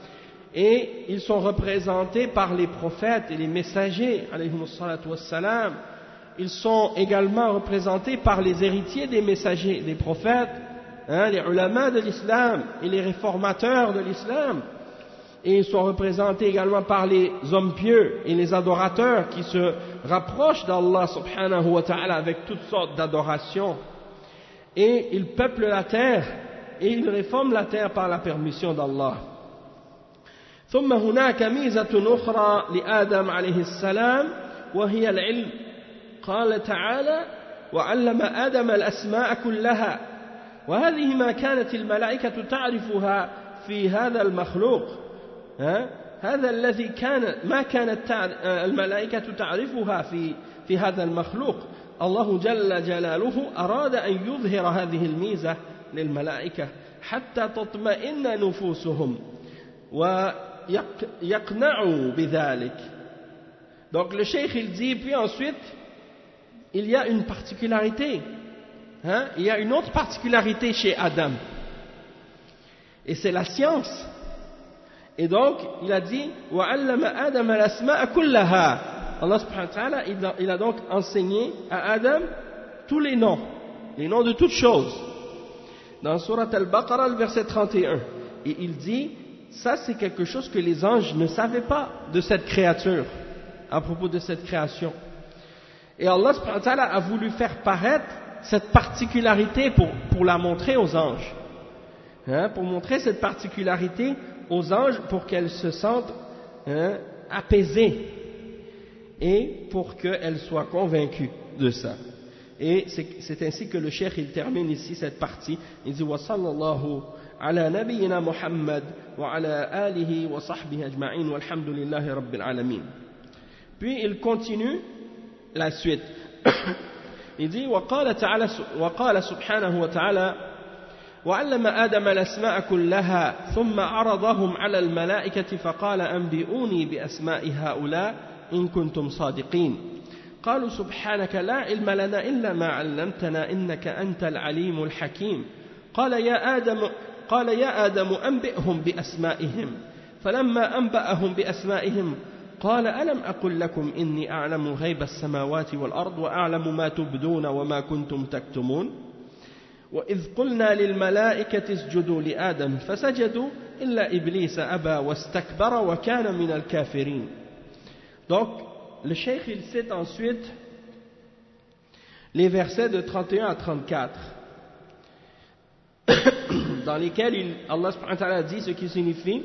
Et ils sont représentés par les prophètes et les messagers, alayhimus salatu wassalam. Ils sont également représentés par les héritiers des messagers, des prophètes, hein, les ulama de l'islam et les réformateurs de l'islam. Et ils sont représentés également par les hommes pieux et les adorateurs qui se rapprochent d'Allah subhanahu wa ta'ala avec toutes sortes d'adorations. Et ils peuplent la terre et ils réforment la terre par la permission d'Allah. ثم هناك ميزة أخرى لآدم عليه السلام وهي العلم. قال تعالى وعلم آدم الأسماء كلها وهذه ما كانت الملائكة تعرفها في هذا المخلوق هذا الذي كان ما كانت الملائكة تعرفها في في هذا المخلوق الله جل جلاله أراد أن يظهر هذه الميزة للملائكة حتى تطمئن نفوسهم ويقنعوا بذلك. Donc le cheikh il dit puis ensuite il y a une particularité, hein? Il y a une autre particularité chez Adam, et c'est la science. Et donc, il a dit وَعَلَّمَ آدَمَ الْأَسْمَاءَ كُلَّهَا. Allah subhanahu wa ta'ala, il a donc enseigné à Adam tous les noms, les noms de toutes choses. Dans Surat Al-Baqarah, le verset trente et un. Et il dit, ça c'est quelque chose que les anges ne savaient pas de cette créature, à propos de cette création. Et Allah subhanahu wa ta'ala a voulu faire paraître cette particularité pour, pour la montrer aux anges. Hein, pour montrer cette particularité aux anges pour qu'elles se sentent hein, apaisées et pour qu'elles soient convaincues de ça. Et c'est ainsi que le cheikh il termine ici cette partie. Il dit wa sallallahu ala nabiyyina Muhammad wa ala alihi wa sahbihi ajma'in walhamdulillahi rabbil alamin. Puis il continue la suite. Il dit wa qala ta'ala wa qala subhanahu wa ta'ala وعلم آدم الأسماء كلها ثم عرضهم على الملائكة فقال أنبئوني بأسماء هؤلاء إن كنتم صادقين قالوا سبحانك لا علم لنا إلا ما علمتنا إنك أنت العليم الحكيم قال يا آدم قال يا آدم أنبئهم بأسمائهم فلما أنبأهم بأسمائهم قال ألم أقل لكم إني أعلم غيب السماوات والأرض وأعلم ما تبدون وما كنتم تكتمون وإذ قلنا للملائكة اسجدوا لآدم فسجدوا إلا إبليس أبى واستكبر وكان من الكافرين. Donc, le cheikh il cite ensuite les versets de trente et un à trente-quatre dans lesquels il, Allah subhanahu wa ta'ala dit ce qui signifie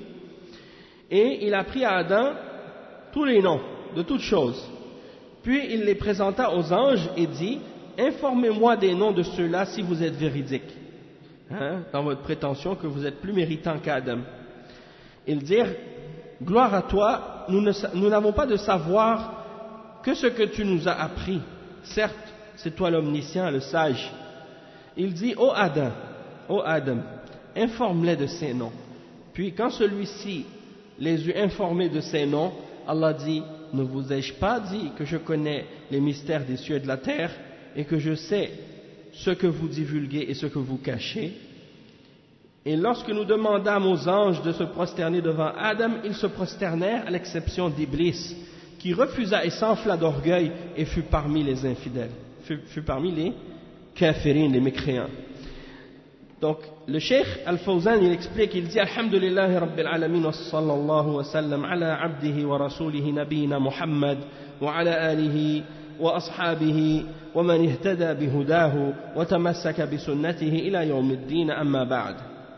et il a pris à Adam tous les noms de toutes choses puis il les présenta aux anges et dit informez-moi des noms de ceux-là si vous êtes véridiques hein, dans votre prétention que vous êtes plus méritant qu'Adam. Ils dirent gloire à toi, nous n'avons pas de savoir que ce que tu nous as appris. Certes, c'est toi l'omniscient, le sage. Il dit ô Adam, ô Adam, informe-les de ces noms. Puis quand celui-ci les eut informés de ces noms, Allah dit ne vous ai-je pas dit que je connais les mystères des cieux et de la terre et que je sais ce que vous divulguez et ce que vous cachez. Et lorsque nous demandâmes aux anges de se prosterner devant Adam, ils se prosternèrent à l'exception d'Iblis, qui refusa et s'enfla d'orgueil et fut parmi les infidèles, fut, fut parmi les kafirines, les mécréants. Donc le cheikh Al-Fawzan il explique, il dit Alhamdulillahi Rabbil Alamin wa sallallahu wa sallam ala abdihi wa rasulihi nabiyina Muhammad wa ala alihi وأصحابه ومن اهتدى بهداه وتمسك بسنته إلى يوم الدين أما بعد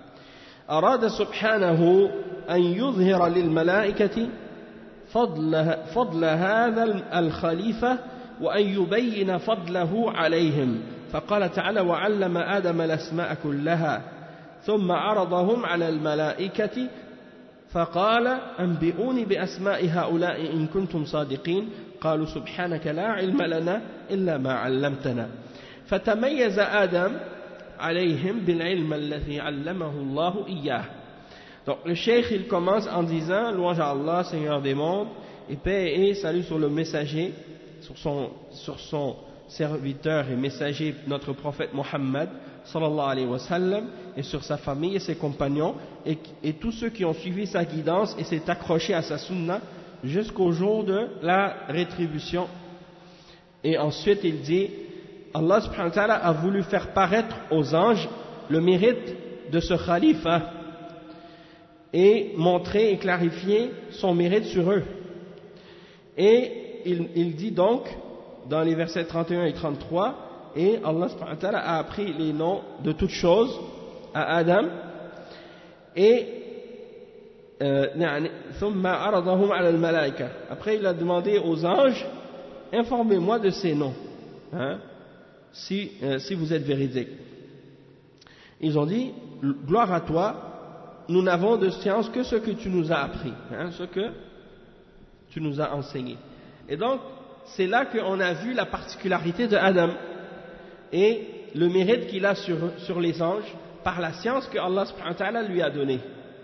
أراد سبحانه أن يظهر للملائكة فضل, فضل هذا الخليفة وأن يبين فضله عليهم فقال تعالى وعلم آدم الأسماء كلها ثم عرضهم على الملائكة فقال أنبئوني بأسماء هؤلاء إن كنتم صادقين قالوا سبحانك لا علم لنا إلا ما علمتنا فتميز آدم عليهم بالعلم الذي علمه الله إياه. Donc le cheikh il commence en disant louange à Allah Seigneur des mondes et paix et salut sur le messager sur son, sur son serviteur et messager notre prophète Mohammed sallallahu alayhi wa sallam et sur sa famille et ses compagnons et, et tous ceux qui ont suivi sa guidance et s'est accroché à sa sunna jusqu'au jour de la rétribution. Et ensuite il dit Allah subhanahu wa ta'ala a voulu faire paraître aux anges le mérite de ce khalifa et montrer et clarifier son mérite sur eux. Et il, il dit donc dans les versets trente et un et trente-trois et Allah subhanahu wa ta'ala a appris les noms de toutes choses à Adam et après il a demandé aux anges informez-moi de ces noms hein, si, euh, si vous êtes véridiques. Ils ont dit gloire à toi, nous n'avons de science que ce que tu nous as appris hein, ce que tu nous as enseigné. Et donc c'est là qu'on a vu la particularité de Adam et le mérite qu'il a sur, sur les anges par la science que Allah subhanahu wa ta'ala lui a donnée.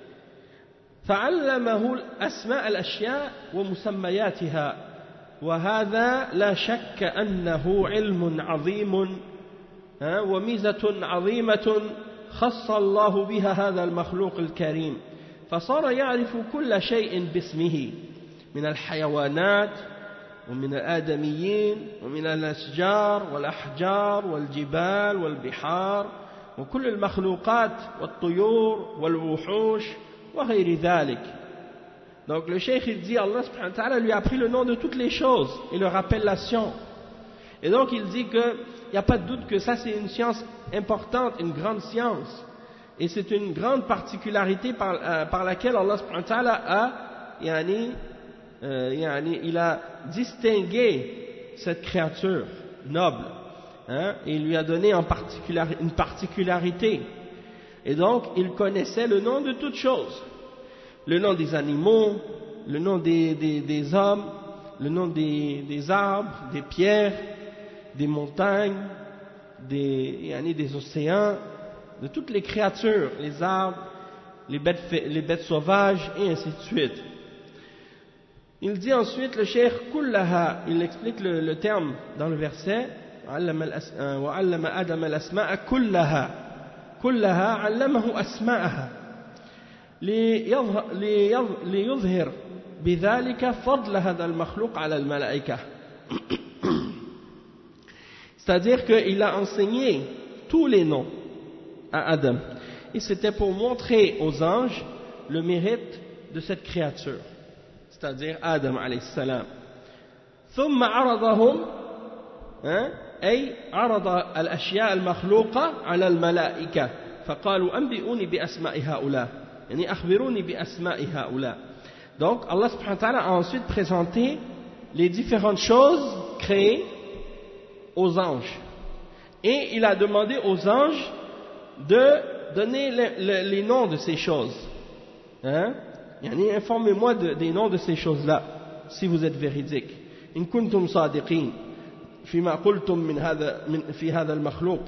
فعلمه أسماء الأشياء ومسمياتها وهذا لا شك أنه علم عظيم وميزة عظيمة خص الله بها هذا المخلوق الكريم فصار يعرف كل شيء باسمه من الحيوانات ومن الآدميين ومن الأشجار والأحجار والجبال والبحار وكل المخلوقات والطيور والوحوش وغير ذلك. Donc le cheikh il dit Allah subhanahu wa ta'ala lui a appris le nom de toutes les choses et leur appellation Et donc il dit qu'il n'y a pas de doute que ça c'est une science importante, une grande science. Et c'est une grande particularité par, euh, par laquelle Allah subhanahu wa ta'ala a, yani, euh, yani, il a distingué cette créature noble. Hein, et il lui a donné en particular, une particularité. Et donc il connaissait le nom de toutes choses. Le nom des animaux, le nom des, des, des hommes, le nom des, des arbres, des pierres, des montagnes, des, yani, des océans, de toutes les créatures, les arbres, les bêtes, les bêtes sauvages, et ainsi de suite. Il dit ensuite, le cheikh kullaha, il explique le, le terme dans le verset, وَعَلَّمَ آدَمَ الْأَسْمَاءَ كُلَّهَا كُلَّهَا عَلَّمَهُ أَسْمَاءَهَا ليظهر بذلك فضل هذا المخلوق على الملائكة. C'est-à-dire qu'il a enseigné tous les noms à Adam. Et c'était pour montrer aux anges le mérite de cette créature, c'est-à-dire Adam alayhi salam. ثم عرضهم أي عرض الأشياء المخلوقة على الملائكة فقالوا أنبئوني بأسماء هؤلاء يعني أخبروني بأسماء هؤلاء. Donc Allah subhanahu wa ta'ala a ensuite présenté les différentes choses créées aux anges. Et il a demandé aux anges de donner les, les, les noms de ces choses. Hein? Yani, informez-moi de, des noms de ces choses-là, si vous êtes véridiques. In kuntum sadiqin فيما قلتم من هذا من في هذا المخلوق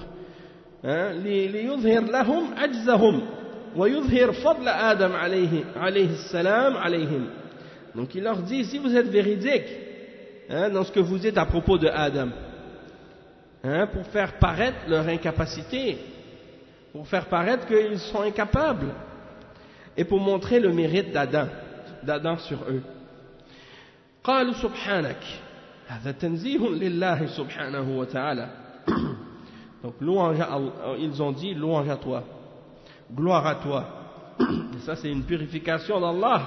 ليظهر لهم عجزهم ويظهر فضل آدم عليه عليه السلام عليهم. Donc il leur dit, si vous êtes véridiques hein, dans ce que vous dites à propos de Adam, hein, pour faire paraître leur incapacité, pour faire paraître qu'ils sont incapables, et pour montrer le mérite d'Adam, d'Adam sur eux. قالوا سبحانك هذا تنزيه لله سبحانه وتعالى. Donc louange à, ils ont dit louange à toi, gloire à toi. Et ça c'est une purification d'Allah.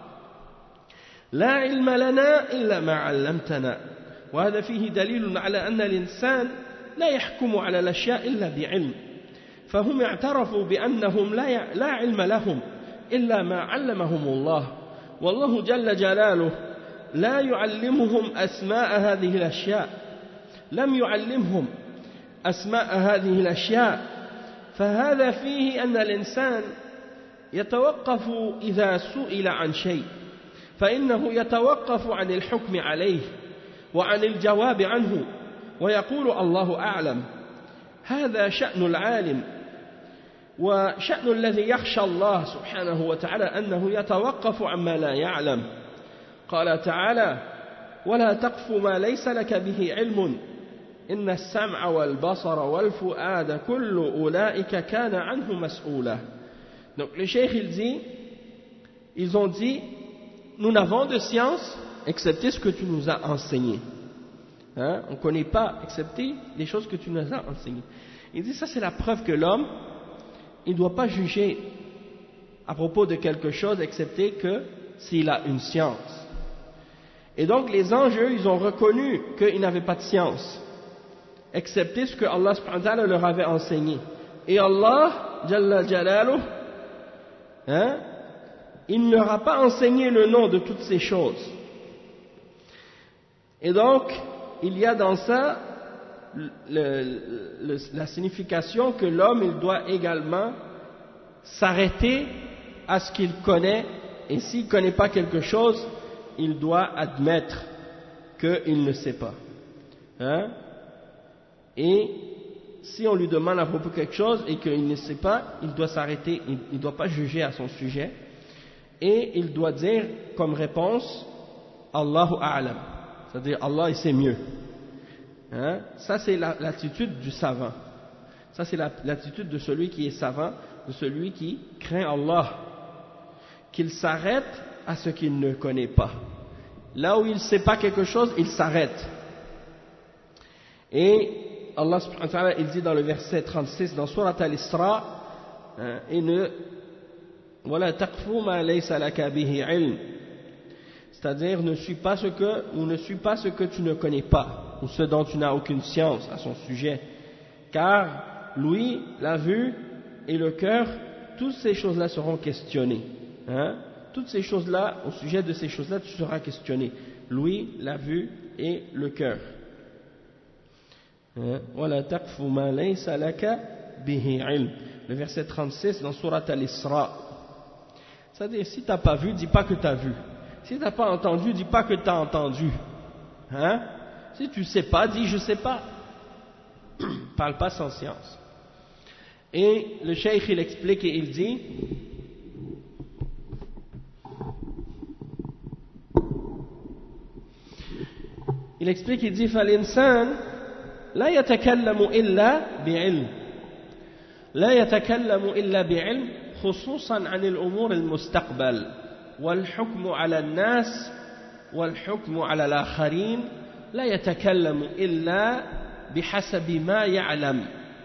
لا علم لنا إلا ما علمتنا. وهذا فيه دليل على أن الإنسان لا يحكم على الأشياء إلا بعلم. فهم اعترفوا بأنهم لا لا علم لهم إلا ما علمهم الله. والله جل جلاله لا يعلمهم أسماء هذه الأشياء. لم يعلمهم أسماء هذه الأشياء. فهذا فيه أن الإنسان يتوقف إذا سئل عن شيء فإنه يتوقف عن الحكم عليه وعن الجواب عنه ويقول الله أعلم. هذا شأن العالم. وشأن الذي يخشى الله سبحانه وتعالى أنه يتوقف عما لا يعلم. قال تعالى ولا تقف ما ليس لك به علم إن السمع والبصر والفؤاد كل أولئك كان عنه مسؤولا. Donc le cheikh il dit, ils ont dit, nous n'avons de science excepté ce que tu nous as enseigné. Hein? On ne connaît pas excepté les choses que tu nous as enseignées. Il dit ça c'est la preuve que l'homme il ne doit pas juger à propos de quelque chose excepté que s'il a une science. Et donc les anges, eux, ils ont reconnu qu'ils n'avaient pas de science, excepté ce que Allah subhanahu wa ta'ala leur avait enseigné. Et Allah, Jalla Jalaluh, hein, il ne leur a pas enseigné le nom de toutes ces choses. Et donc, il y a dans ça le, le, la signification que l'homme, il doit également s'arrêter à ce qu'il connaît, et s'il ne connaît pas quelque chose, il doit admettre qu'il ne sait pas. Hein? Et si on lui demande à propos de quelque chose et qu'il ne sait pas, il doit s'arrêter, il ne doit pas juger à son sujet, et il doit dire comme réponse Allahu A'lam, c'est-à-dire Allah il sait mieux. Hein? Ça c'est la, l'attitude du savant, ça c'est la, l'attitude de celui qui est savant, de celui qui craint Allah, qu'il s'arrête à ce qu'il ne connaît pas. Là où il ne sait pas quelque chose, il s'arrête. Et Allah subhanahu wa ta'ala, il dit dans le verset trente-six dans Surat Al-Isra, et ne voilà taqfu ma laysa laka bihi ilm, c'est-à-dire ne suis pas ce que ou ne suis pas ce que tu ne connais pas. ou ce dont tu n'as aucune science à son sujet. Car l'ouïe, la vue et le cœur, toutes ces choses-là seront questionnées. Hein? Toutes ces choses-là, au sujet de ces choses-là, tu seras questionné. L'ouïe, la vue et le cœur. وَلَا تَقْفُ مَا لَيْسَ لَكَ بِهِ عِلْمٍ. Le verset trente-six dans Surat Al-Isra. C'est-à-dire, si tu n'as pas vu, dis pas que tu as vu. Si tu n'as pas entendu, dis pas que tu as entendu. Hein? Si tu ne sais pas, dis je ne sais pas. Parle pas sans science. Et le cheikh il explique et il dit il explique, il dit فالإنسان لا يتكلم إلا بعلم لا يتكلم إلا بعلم خصوصا عن الأمور المستقبل والحكم على الناس والحكم على الآخرين لا يتكلم إلا بحسب ما يعلم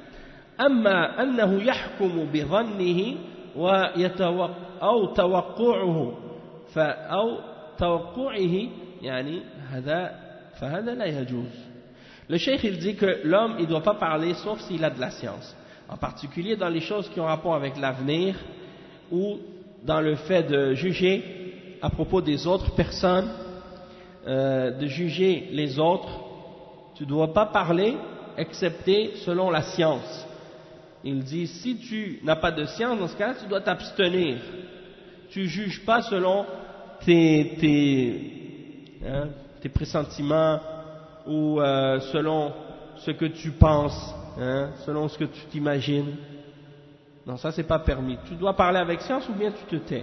أما أنه يحكم بظنه ويتوق أو توقعه أو توقعه يعني هذا فهذا لا يجوز. Le cheikh il dit que l'homme il ne doit pas parler sauf s'il a de la science, en particulier dans les choses qui ont rapport avec l'avenir ou dans le fait de juger à propos des autres personnes, euh, de juger les autres. Tu ne dois pas parler excepté selon la science. Il dit si tu n'as pas de science, dans ce cas tu dois t'abstenir. Tu ne juges pas selon tes, tes, hein, tes pressentiments ou euh, selon ce que tu penses, hein, selon ce que tu t'imagines. Non, ça c'est pas permis. Tu dois parler avec science ou bien tu te tais.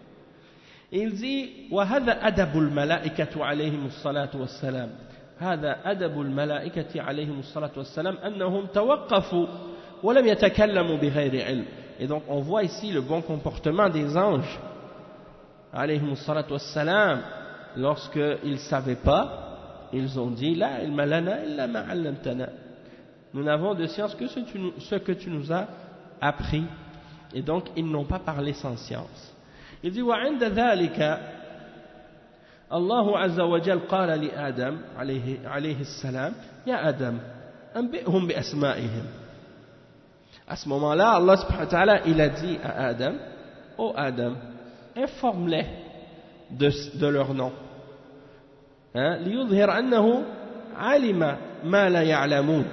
Et il dit وَهَذَا أَدَبُ الْمَلَائِكَةُ عَلَيْهِمُ الصَّلَاةُ وَالسَّلَامُ هذا أدب الملائكة عليهم الصلاة والسلام أنهم توقفوا ولم يتكلموا بغير علم. Et donc on voit ici le bon comportement des anges عليهم الصلاة والسلام. Lorsqu'ils ne savaient pas, ils ont dit لا علم لنا إلا ما علمتنا. Nous n'avons de science que ce, tu, ce que tu nous as appris. Et donc ils n'ont pas parlé sans science. Il dit وعند ذلك الله عز وجل قال لآدم عليه, عليه السلام يا آدم أنبئهم بأسمائهم. À ce moment-là, Allah subhanahu wa ta'ala il a dit à Adam, ô Adam, informe-les de, de leur nom. ليظهر أنه علم ما لا يعلمون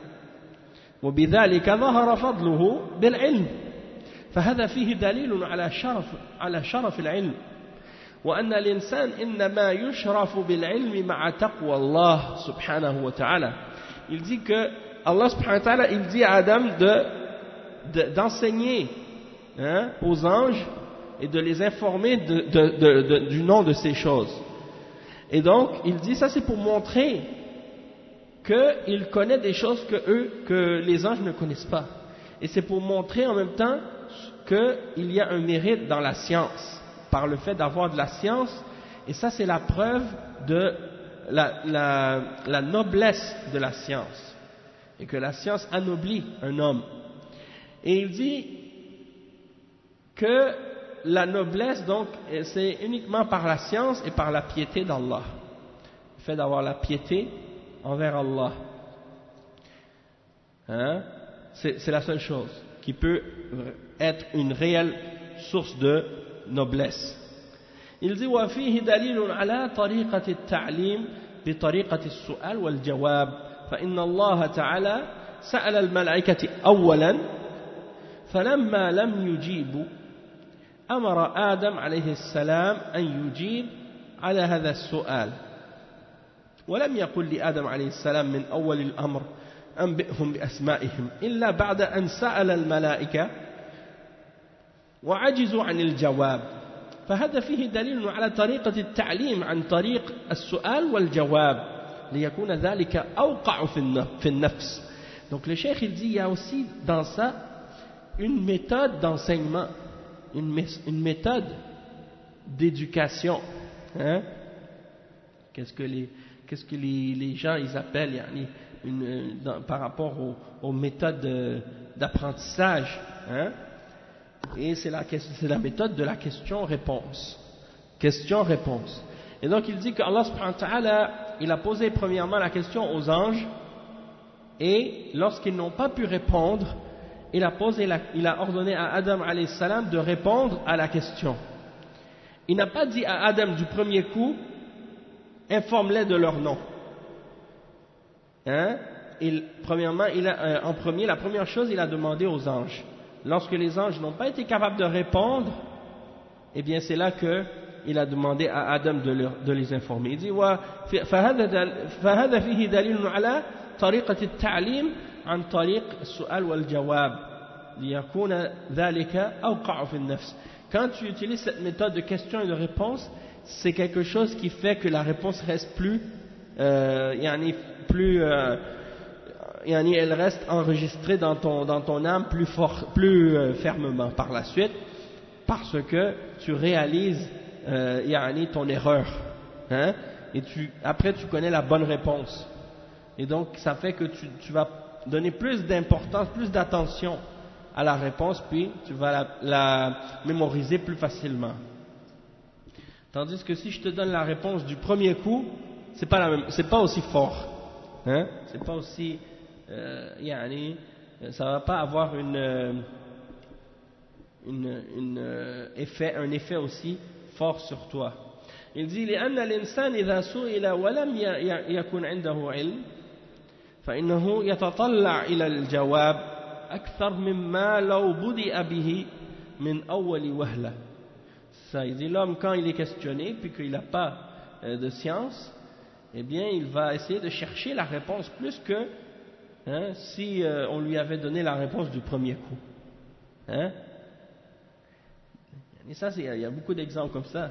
وبذلك ظهر فضله بالعلم فهذا فيه دليل على شرف على شرف العلم وأن الإنسان إنما يشرف بالعلم مع تقوى الله سبحانه وتعالى. Il dit que Allah subhanahu wa ta'ala il dit à Adam de, de, d'enseigner hein, aux anges et de les informer de, de, de, de, du nom de ces choses. Et donc il dit ça c'est pour montrer qu'il connaît des choses que, eux, que les anges ne connaissent pas. Et c'est pour montrer en même temps qu'il y a un mérite dans la science, par le fait d'avoir de la science, et ça c'est la preuve de la, la, la noblesse de la science, et que la science anoblit un homme. Et il dit que la noblesse donc c'est uniquement par la science et par la piété d'Allah, le fait d'avoir la piété envers Allah, hein? c'est, c'est la seule chose qui peut être une réelle source de noblesse. Il dit وفيه دليل على طريقة التعليم بطريقة السؤال والجواب فإن الله تعالى سأل الملائكة أولا فلما لم يجيبوا أمر آدم عليه السلام أن يجيب على هذا السؤال ولم يقل لآدم عليه السلام من أول الأمر أنبئهم بأسمائهم إلا بعد أن سأل الملائكة وعجزوا عن الجواب فهذا فيه دليل على طريقة التعليم عن طريق السؤال والجواب ليكون ذلك أوقع في النفس. Donc le cheikh il dit il y a aussi dans ça une méthode d'enseignement, une, une méthode d'éducation, hein? Qu'est-ce que les qu'est-ce que les, les gens ils appellent yani, une, dans, par rapport aux, aux méthodes d'apprentissage, hein? Et c'est la, c'est la méthode de la question-réponse. Question-réponse. Et donc il dit que Allah subhanahu wa ta'ala il a posé premièrement la question aux anges, et lorsqu'ils n'ont pas pu répondre, il a, posé la, il a ordonné à Adam alayhi salam de répondre à la question. Il n'a pas dit à Adam du premier coup, informe-les de leur nom. Hein? Il, premièrement, il a, euh, en premier, la première chose, il a demandé aux anges. Lorsque les anges n'ont pas été capables de répondre, eh bien c'est là qu'il a demandé à Adam de, leur, de les informer. Il dit فهذا فيه دليل على طريقة التعليم عن طريق السؤال والجواب ليكون ذلك أوقع في النفس. Quand tu utilises cette méthode de question et de réponse, c'est quelque chose qui fait que la réponse reste plus, euh, yani plus, euh, yani elle reste enregistrée dans ton, dans ton âme plus, fort, plus euh, fermement par la suite, parce que tu réalises euh, yani ton erreur, hein, et tu, après tu connais la bonne réponse. Et donc ça fait que tu, tu vas donner plus d'importance, plus d'attention à la réponse, puis tu vas la, la mémoriser plus facilement. Tandis que si je te donne la réponse du premier coup, c'est pas la même, c'est pas aussi fort, hein, c'est pas aussi, euh, yani, ça va pas avoir une, une, une effet, un effet aussi fort sur toi. Il dit لأن الإنسان إذا سئل ولم يكن عنده علم فإنه يتطلع إلى الجواب أكثر مما لو بدأ به من أول وهلة. Ça, il dit l'homme quand il est questionné puis qu'il n'a pas euh, de science, eh bien il va essayer de chercher la réponse plus que hein, si euh, on lui avait donné la réponse du premier coup. Hein? Et ça, il y a beaucoup d'exemples comme ça.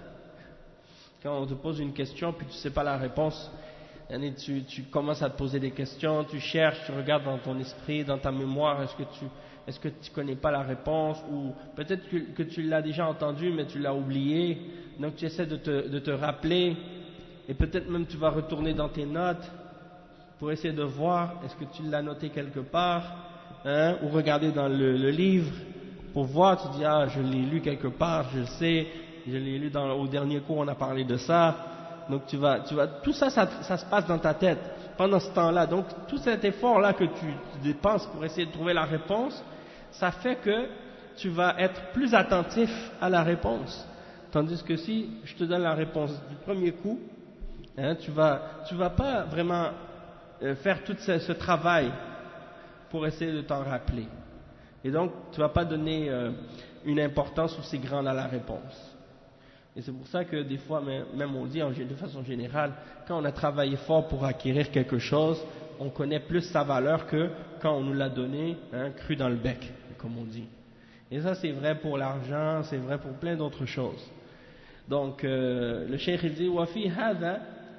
Quand on te pose une question puis tu ne sais pas la réponse, tu, tu commences à te poser des questions, tu cherches, tu regardes dans ton esprit, dans ta mémoire, est-ce que tu est-ce que tu ne connais pas la réponse, ou peut-être que, que tu l'as déjà entendu mais tu l'as oublié, donc tu essaies de te, de te rappeler, et peut-être même tu vas retourner dans tes notes pour essayer de voir, est-ce que tu l'as noté quelque part, hein, ou regarder dans le, le livre, pour voir, tu dis, ah je l'ai lu quelque part, je le sais, je l'ai lu dans, au dernier cours, on a parlé de ça. Donc tu vas, tu vas, tout ça, ça, ça se passe dans ta tête pendant ce temps-là. Donc tout cet effort-là que tu, tu dépenses pour essayer de trouver la réponse, ça fait que tu vas être plus attentif à la réponse. Tandis que si je te donne la réponse du premier coup, hein, tu vas, tu vas pas vraiment euh, faire tout ce, ce travail pour essayer de t'en rappeler. Et donc tu vas pas donner euh, une importance aussi grande à la réponse. Et c'est pour ça que des fois, même on dit de façon générale, quand on a travaillé fort pour acquérir quelque chose, on connaît plus sa valeur que quand on nous l'a donné, hein, cru dans le bec, comme on dit. Et ça c'est vrai pour l'argent, c'est vrai pour plein d'autres choses. Donc euh, le cheikh il dit وفي هذا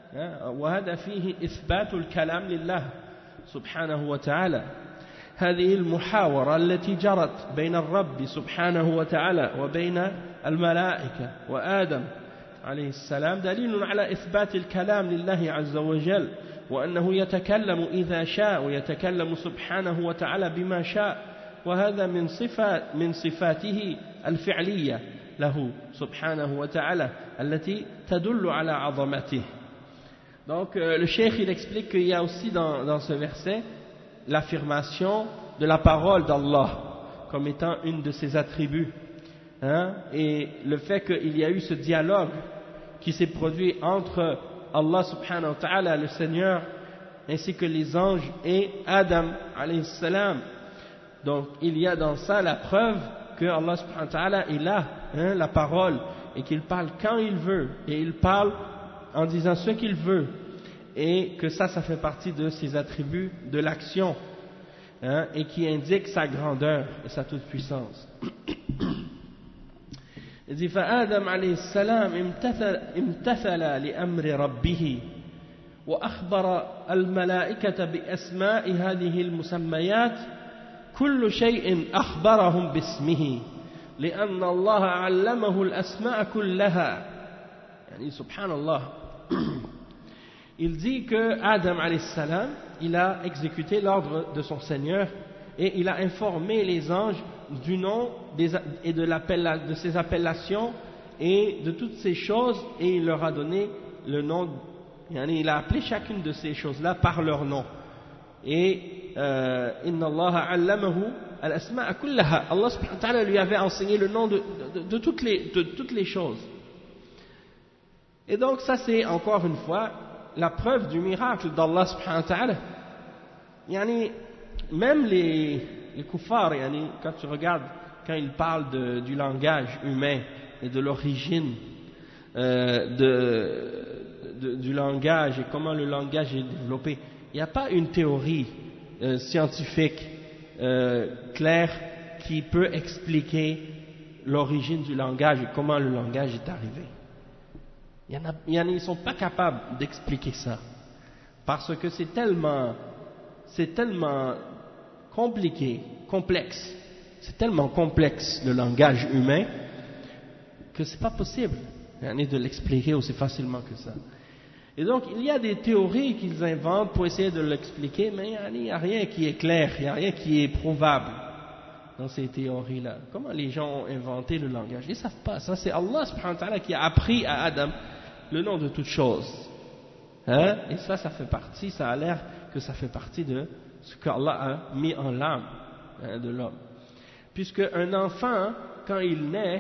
وهذا فيه إثبات الكلام لله سبحانه وتعالى. هذه المحاورة التي جرت بين الرب سبحانه وتعالى وبين الملائكة وآدم عليه السلام دليل على إثبات الكلام لله عز وجل وأنه يتكلم إذا شاء ويتكلم سبحانه وتعالى بما شاء وهذا من صفات من صفاته الفعلية له سبحانه وتعالى التي تدل على عظمته. Donc euh, le cheikh il explique qu'il y a aussi dans, dans ce verset l'affirmation de la parole d'Allah comme étant une de ses attributs. Hein, et le fait qu'il y a eu ce dialogue qui s'est produit entre Allah subhanahu wa ta'ala, le Seigneur, ainsi que les anges et Adam alayhi salam. Donc il y a dans ça la preuve que Allah subhanahu wa ta'ala il a hein, la parole et qu'il parle quand il veut et il parle en disant ce qu'il veut et que ça ça fait partie de ses attributs de l'action hein, et qui indique sa grandeur et sa toute-puissance. Il dit فآدم عليه السلام امتثل, امتثل لأمر ربه وأخبر الملائكة بأسماء هذه المسميات كل شيء أخبرهم باسمه لأن الله علمه الأسماء كلها يعني سبحان الله. Il dit que Adam alayhi salam il a exécuté l'ordre de son Seigneur et il a informé les anges du nom des, et de, de ses appellations et de toutes ces choses et il leur a donné le nom Il a appelé chacune de ces choses-là par leur nom. Et euh, Inna Allah allamahu al-asma'a kullaha. Allah subhanahu wa ta'ala lui avait enseigné le nom de, de, de, toutes les, de toutes les choses. Et donc ça c'est encore une fois la preuve du miracle d'Allah subhanahu wa ta'ala. Yani, même les, les kuffars, yani, quand tu regardes, quand ils parlent de, du langage humain et de l'origine euh, de, de, du langage et comment le langage est développé, il n'y a pas une théorie euh, scientifique euh, claire qui peut expliquer l'origine du langage et comment le langage est arrivé. Il y en a, il y en a, ils ne sont pas capables d'expliquer ça parce que c'est tellement, c'est tellement compliqué, complexe, c'est tellement complexe le langage humain que c'est pas possible de l'expliquer aussi facilement que ça. Et donc il y a des théories qu'ils inventent pour essayer de l'expliquer, mais il n'y a rien qui est clair, il n'y a rien qui est prouvable dans ces théories-là. Comment les gens ont inventé le langage? Ils ne savent pas. Ça c'est Allah subhanahu wa ta'ala qui a appris à Adam le nom de toutes choses. Hein? Et ça, ça fait partie, ça a l'air que ça fait partie de ce qu'Allah a mis en l'âme hein, de l'homme. Puisque un enfant, quand il naît,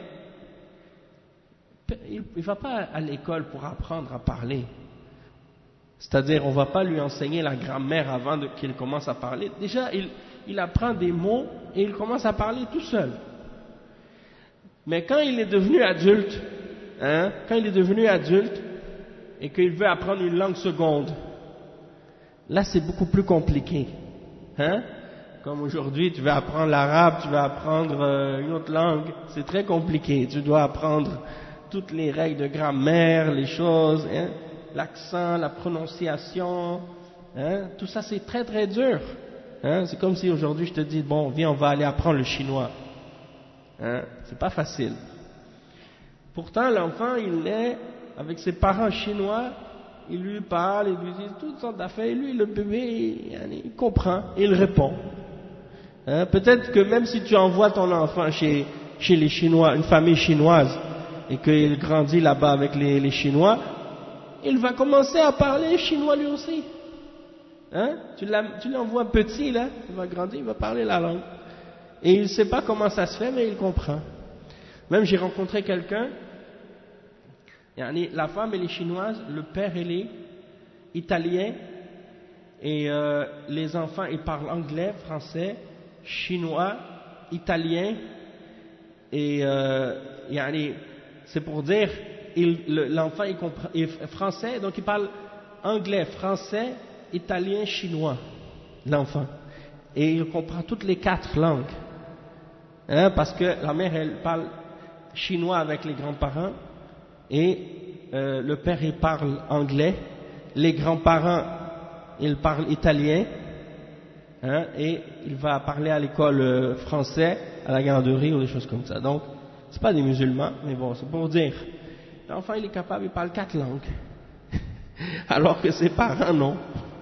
il ne va pas à l'école pour apprendre à parler. C'est-à-dire, on ne va pas lui enseigner la grammaire avant qu'il commence à parler. Déjà, il, il apprend des mots et il commence à parler tout seul. Mais quand il est devenu adulte, hein, quand il est devenu adulte et qu'il veut apprendre une langue seconde, là c'est beaucoup plus compliqué. Hein? Comme aujourd'hui, tu veux apprendre l'arabe, tu veux apprendre euh, une autre langue, c'est très compliqué. Tu dois apprendre toutes les règles de grammaire, les choses, hein, l'accent, la prononciation, hein, tout ça c'est très très dur. Hein? C'est comme si aujourd'hui je te dis, bon, viens, on va aller apprendre le chinois. Hein? C'est pas facile. Pourtant, l'enfant, il est avec ses parents chinois, il lui parle, il lui dit toutes sortes d'affaires, et lui, le bébé, il, il comprend, il répond. Hein? Peut-être que même si tu envoies ton enfant chez, chez les Chinois, une famille chinoise, et qu'il grandit là-bas avec les, les Chinois, il va commencer à parler chinois lui aussi. Hein? Tu l'envoies petit, là, il va grandir, il va parler la langue. Et il ne sait pas comment ça se fait, mais il comprend. Même j'ai rencontré quelqu'un, la femme elle est chinoise, le père elle est italien, et euh, les enfants ils parlent anglais, français, chinois, italien, et euh, c'est pour dire, l'enfant il comprend, il est français, donc il parle anglais, français, italien, chinois, l'enfant. Et il comprend toutes les quatre langues. Hein, parce que la mère elle parle chinois avec les grands-parents et euh, le père il parle anglais, les grands-parents ils parlent italien hein, et il va parler à l'école euh, français, à la garderie ou des choses comme ça. Donc c'est pas des musulmans, mais bon c'est pour dire l'enfant il est capable, il parle quatre langues alors que ses parents non.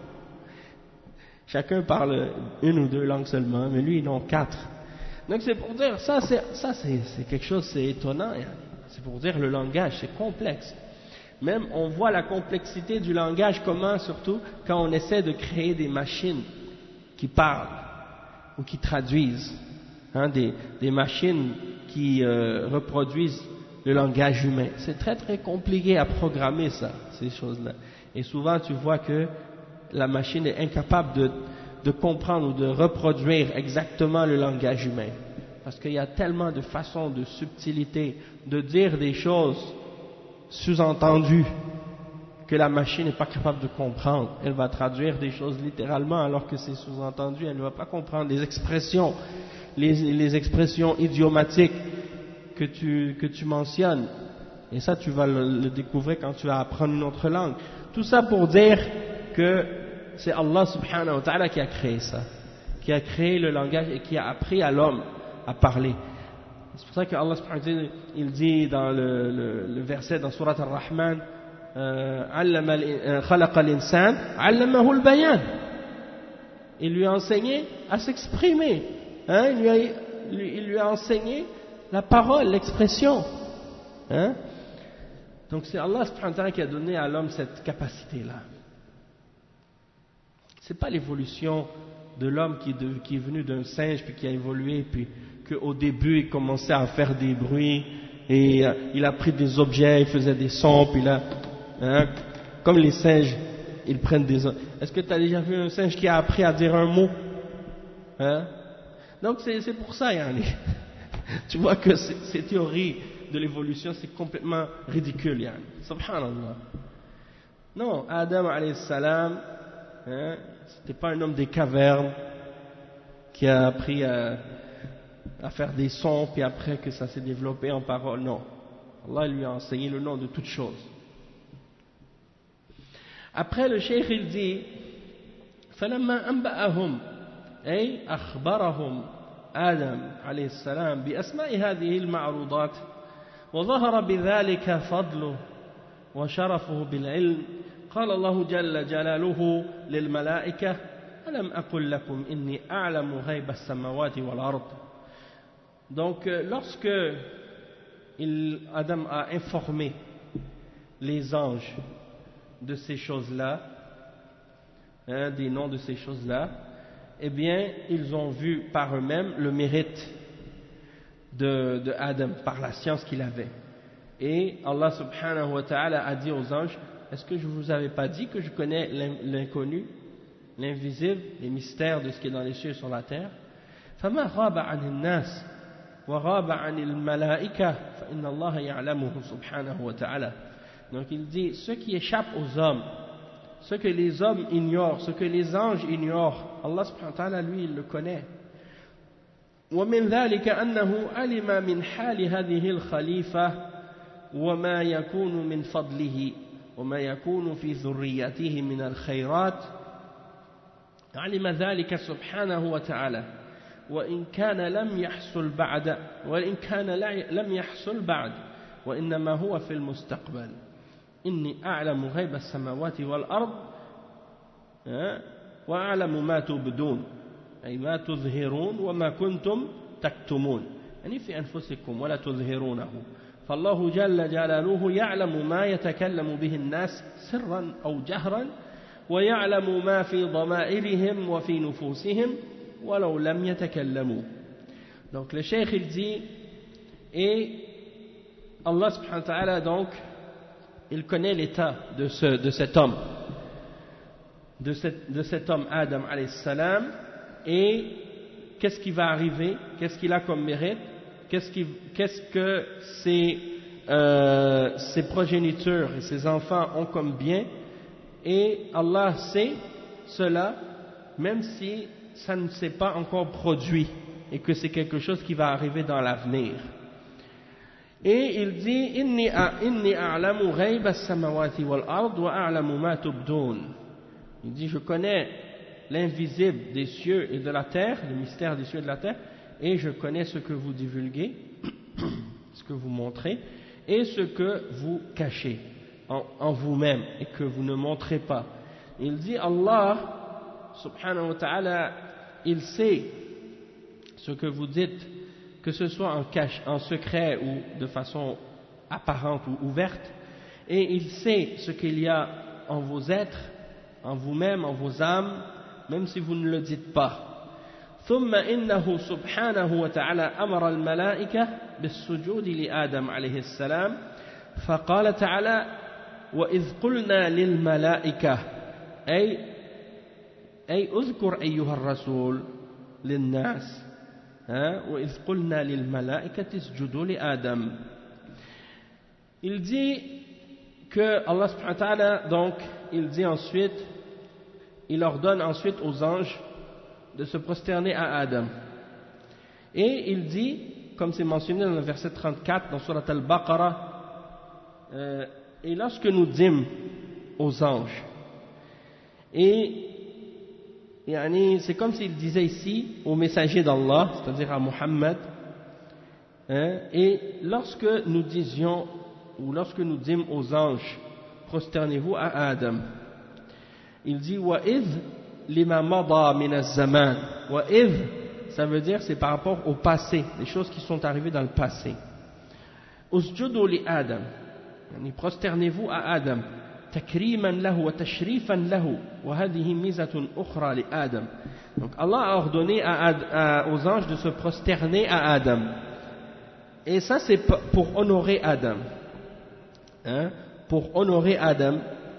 Chacun parle une ou deux langues seulement, mais lui il en a quatre. Donc c'est pour dire, ça c'est, ça c'est, c'est quelque chose, c'est étonnant, c'est pour dire le langage, c'est complexe. Même on voit la complexité du langage, comment surtout quand on essaie de créer des machines qui parlent ou qui traduisent, hein, des, des machines qui euh, reproduisent le langage humain. C'est très très compliqué à programmer ça, ces choses-là. Et souvent tu vois que la machine est incapable de de comprendre ou de reproduire exactement le langage humain. Parce qu'il y a tellement de façons, de subtilités, de dire des choses sous-entendues que la machine n'est pas capable de comprendre. Elle va traduire des choses littéralement alors que c'est sous-entendu. Elle ne va pas comprendre les expressions, les, les expressions idiomatiques que tu, que tu mentionnes. Et ça, tu vas le, le découvrir quand tu vas apprendre une autre langue. Tout ça pour dire que c'est Allah subhanahu wa ta'ala qui a créé ça, qui a créé le langage et qui a appris à l'homme à parler. C'est pour ça que Allah subhanahu wa ta'ala il dit dans le, le, le verset dans Surat Ar-Rahman, khalaqa al-insan, 'allamahu al-bayan. Il lui a enseigné à s'exprimer, hein? il, lui a, il lui a enseigné la parole, l'expression. Hein? Donc c'est Allah subhanahu wa ta'ala qui a donné à l'homme cette capacité-là. C'est pas l'évolution de l'homme qui, qui est venu d'un singe puis qui a évolué puis qu'au début il commençait à faire des bruits et euh, il a pris des objets, il faisait des sons puis là, hein, comme les singes, ils prennent des... Est-ce que tu as déjà vu un singe qui a appris à dire un mot, hein? Donc c'est, c'est pour ça, Yanni. Tu vois que ces, ces théories de l'évolution, c'est complètement ridicule, Yanni. Subhanallah. Non, Adam alayhi salam, hein, c'était pas un homme des cavernes qui a appris à, à faire des sons, puis après que ça s'est développé en parole. Non. Allah lui a enseigné le nom de toutes choses. Après, le cheikh il dit فلما أنبأهم أي أخبرهم آدم عليه السلام بأسماء هذه المعروضات وظهر بذلك فضله وشرفه بالعلم قال الله جل جلاله للملائكة ألم أقل لكم إني أعلم غيب السماوات والأرض. Donc lorsque il, Adam a informé les anges de ces choses-là, hein, des noms de ces choses-là, eh bien, ils ont vu par eux-mêmes le mérite de, de Adam, par la science qu'il avait. Et Allah subhanahu wa ta'ala a dit aux anges, est-ce que je ne vous avais pas dit que je connais l'inconnu, l'invisible, les mystères de ce qui est dans les cieux et sur la terre? فَمَا غَابَ عَنِ النَّاسِ وَغَابَ عَنِ الْمَلَائِكَةِ فَإِنَّ اللَّهَ يَعْلَمُهُ سُبْحَانَهُ وَتَعَالَى. Donc il dit, ce qui échappe aux hommes, ce que les hommes ignorent, ce que les anges ignorent, Allah subhanahu wa ta'ala, lui, il le connaît. ومن ذلك أنه علم من حال هذه الخليفة وما يكون من فضله وما يكون في ذريته من الخيرات علم ذلك سبحانه وتعالى وإن كان لم يحصل بعد وإن كان لم يحصل بعد وإنما هو في المستقبل. إني أعلم غيب السماوات والأرض وأعلم ما تبدون أي ما تظهرون وما كنتم تكتمون يعني في أنفسكم ولا تظهرونه. فالله جل جلاله يعلم ما يتكلم به الناس سرا أو جهرا ويعلم ما في ضمائرهم وفي نفوسهم ولو لم يتكلموا. Donc le cheikh il dit, et Allah subhanahu wa ta'ala donc il connaît l'état de, ce, de cet homme, de, cette, de cet homme Adam alayhi salam, et qu'est-ce qui va arriver, qu'est-ce qu'il a comme mérite, qu'est-ce, qui, qu'est-ce que ses, euh, ses progénitures et ses enfants ont comme bien, et Allah sait cela même si ça ne s'est pas encore produit et que c'est quelque chose qui va arriver dans l'avenir. Et il dit inni inni a'lamu ghayba as-samawati wal ard wa a'lamu ma tubdun. Il dit je connais l'invisible des cieux et de la terre, le mystère des cieux et de la terre, et je connais ce que vous divulguez, ce que vous montrez et ce que vous cachez en, en vous-même et que vous ne montrez pas. Il dit Allah subhanahu wa ta'ala, il sait ce que vous dites, que ce soit en, cache, en secret ou de façon apparente ou ouverte, et il sait ce qu'il y a en vos êtres, en vous-même, en vos âmes, même si vous ne le dites pas. ثم إنه سبحانه وتعالى أمر الملائكة بالسجود لآدم عليه السلام فقال تعالى وإذ قلنا للملائكة أي أي اذكر أيها الرسول للناس وإذ قلنا للملائكة اسجدوا لآدم. Il dit que Allah subhanahu wa ta'ala, donc il dit ensuite, il ordonne ensuite aux anges de se prosterner à Adam, et il dit, comme c'est mentionné dans le verset trente-quatre dans Surat Al-Baqarah, euh, et lorsque nous dîmes aux anges, et yani, c'est comme s'il disait ici au messager d'Allah, c'est-à-dire à Muhammad, hein, et lorsque nous disions ou lorsque nous dîmes aux anges prosternez-vous à Adam, il dit وَإِذْ لِمَا مَضَى مِنَ الزَّمَانِ. وَإِذْ, ça veut dire c'est par rapport au passé, les choses qui sont arrivées dans le passé. أُسْجُدُوا لِآدَمَ, يعني prosternez-vous à Adam تكريما له وتشريفا له وهذه ميزة أخرى لآدم. Donc Allah a ordonné à, à, aux anges de se prosterner à Adam, et ça c'est pour honorer Adam, hein, pour honorer Adam,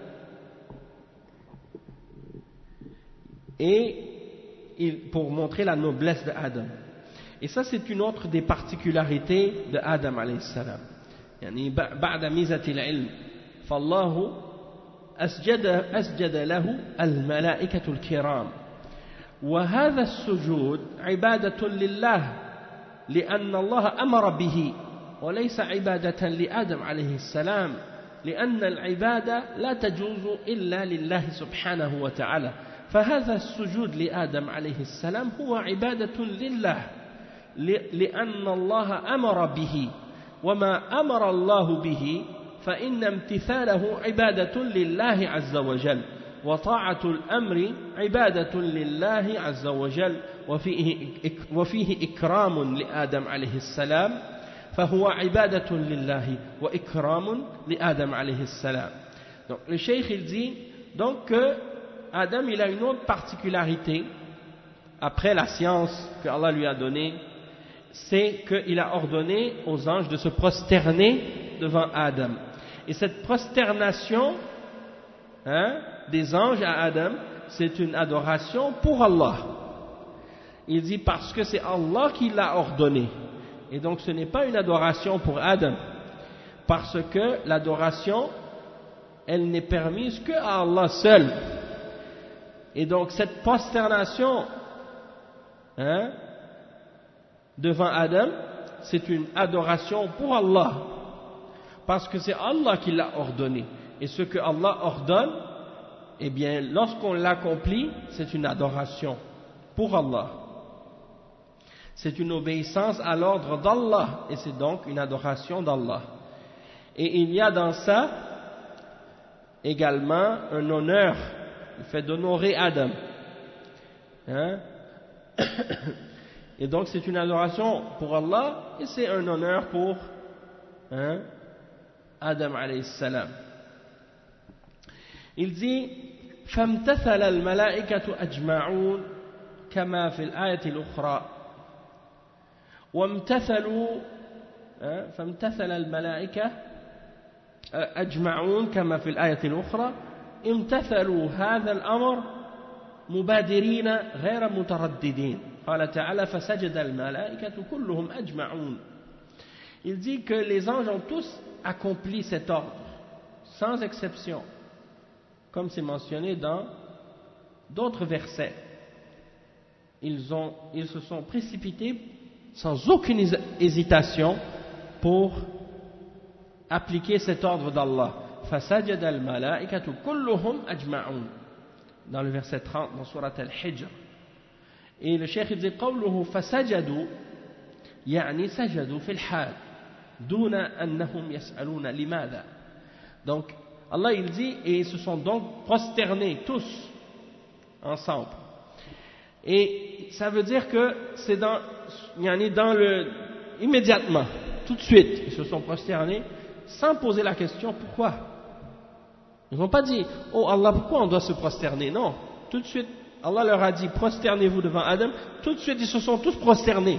et il, pour montrer la noblesse de Adam. Et ça c'est une autre des particularités de Adam alayhi salam. يعني بعد ميزة العلم فالله أسجد أسجد له الملائكة الكرام، وهذا السجود عبادة لله لأن الله أمر به وليس عبادة لآدم عليه السلام، لأن العبادة لا تجوز إلا لله سبحانه وتعالى، فهذا السجود لآدم عليه السلام هو عبادة لله لأن الله أمر به، وما أمر الله به فإن امتثاله عبادة لله عز وجل، وطاعة الأمر عبادة لله عز وجل، وفيه, وفيه إكرام لآدم عليه السلام، فهو عبادة لله وإكرام لآدم عليه السلام. Donc le cheikh il dit donc que Adam il a une autre particularité après la science que Allah lui a donnée, c'est qu'il a ordonné aux anges de se prosterner devant Adam. Et cette prosternation, hein, des anges à Adam, c'est une adoration pour Allah. Il dit parce que c'est Allah qui l'a ordonné. Et donc ce n'est pas une adoration pour Adam, parce que l'adoration, elle n'est permise que à Allah seul. Et donc cette prosternation, hein, devant Adam, c'est une adoration pour Allah, parce que c'est Allah qui l'a ordonné. Et ce que Allah ordonne, eh bien, lorsqu'on l'accomplit, c'est une adoration pour Allah. C'est une obéissance à l'ordre d'Allah, et c'est donc une adoration d'Allah. Et il y a dans ça également un honneur, le fait d'honorer Adam. Hein? Et donc c'est une adoration pour Allah, et c'est un honneur pour, hein, Adam alayhi salam. Il dit فامتثل الملائكة أجمعون كما في الآية الأخرى وامتثلوا فامتثل الملائكة أجمعون كما في الآية الأخرى امتثلوا هذا الأمر مبادرين غير مترددين قال تعالى فسجد الملائكة كلهم أجمعون. Il dit que les anges ont tous accompli cet ordre sans exception, comme c'est mentionné dans d'autres versets. Ils, ont, ils se sont précipités sans aucune hésitation pour appliquer cet ordre d'Allah. فَسَجَدَ الْمَلَائِكَةُ كُلُّهُمْ أَجْمَعُونَ dans le verset trente dans Surat Al-Hijr. Et le cheikh dit قوله فسجدوا يعني سجدوا في الحال دون أنهم يسألون لماذا. Donc Allah il dit et ils se sont donc prosternés tous ensemble. Et ça veut dire que c'est dans, dans le immédiatement, tout de suite, ils se sont prosternés sans poser la question pourquoi. Ils n'ont pas dit oh Allah pourquoi on doit se prosterner. Non, tout de suite Allah leur a dit prosternez-vous devant Adam. Tout de suite ils se sont tous prosternés.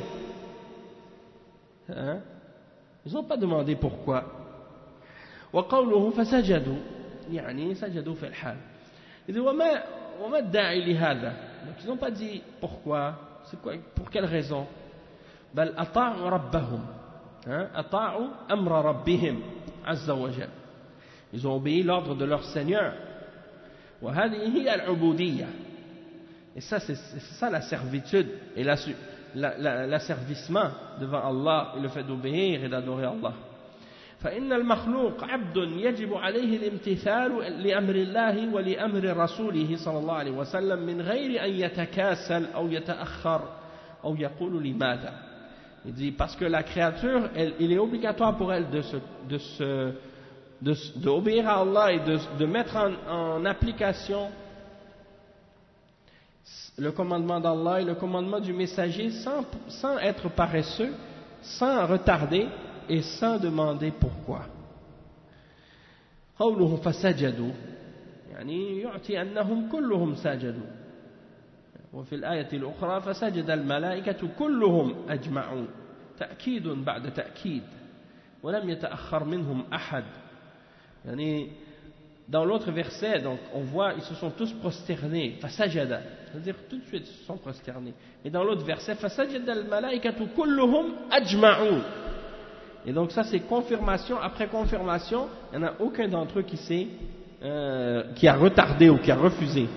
Hein? Ils n'ont pas demandé pourquoi. وقوله فسجدوا يعني سجدوا في الحال. إذا وما وما الداعي لهذا. Donc ils n'ont pas dit pourquoi, c'est quoi, pour quelle raison. بل أطاعوا ربهم. أطاعوا أمر ربهم عز وجل. Ils ont obéi l'ordre de leur Seigneur. وهذه هي العبودية. Et ça c'est, c'est ça la servitude et la, la, la, l'asservissement devant Allah et le fait d'obéir et d'adorer Allah. فإن المخلوق عبد يجب عليه الامتثال لأمر الله ولأمر رسوله صلى الله عليه وسلم من غير أن يتكاسل أو يتأخر أو يقول لماذا. Il dit parce que la créature, elle, il est obligatoire pour elle de se, de se, de, de obéir à Allah et de, de mettre en, en application le commandement d'Allah et le commandement du messager sans, sans être paresseux, sans retarder et sans demander pourquoi. قوله فسجدوا يعني يعطي أنهم كلهم سجدوا وفي الآية الأخرى فسجد الملائكة كلهم أجمعون تأكيد بعد تأكيد ولم يتأخر منهم أحد يعني dans l'autre verset donc on voit ils se sont tous prosternés فسجد c'est-à-dire tout de suite ils se sont prosternés et dans l'autre verset فسجد الملائكة كلهم أجمعون et donc ça c'est confirmation après confirmation il n'y en a aucun d'entre eux qui s'est euh, qui a retardé ou qui a refusé.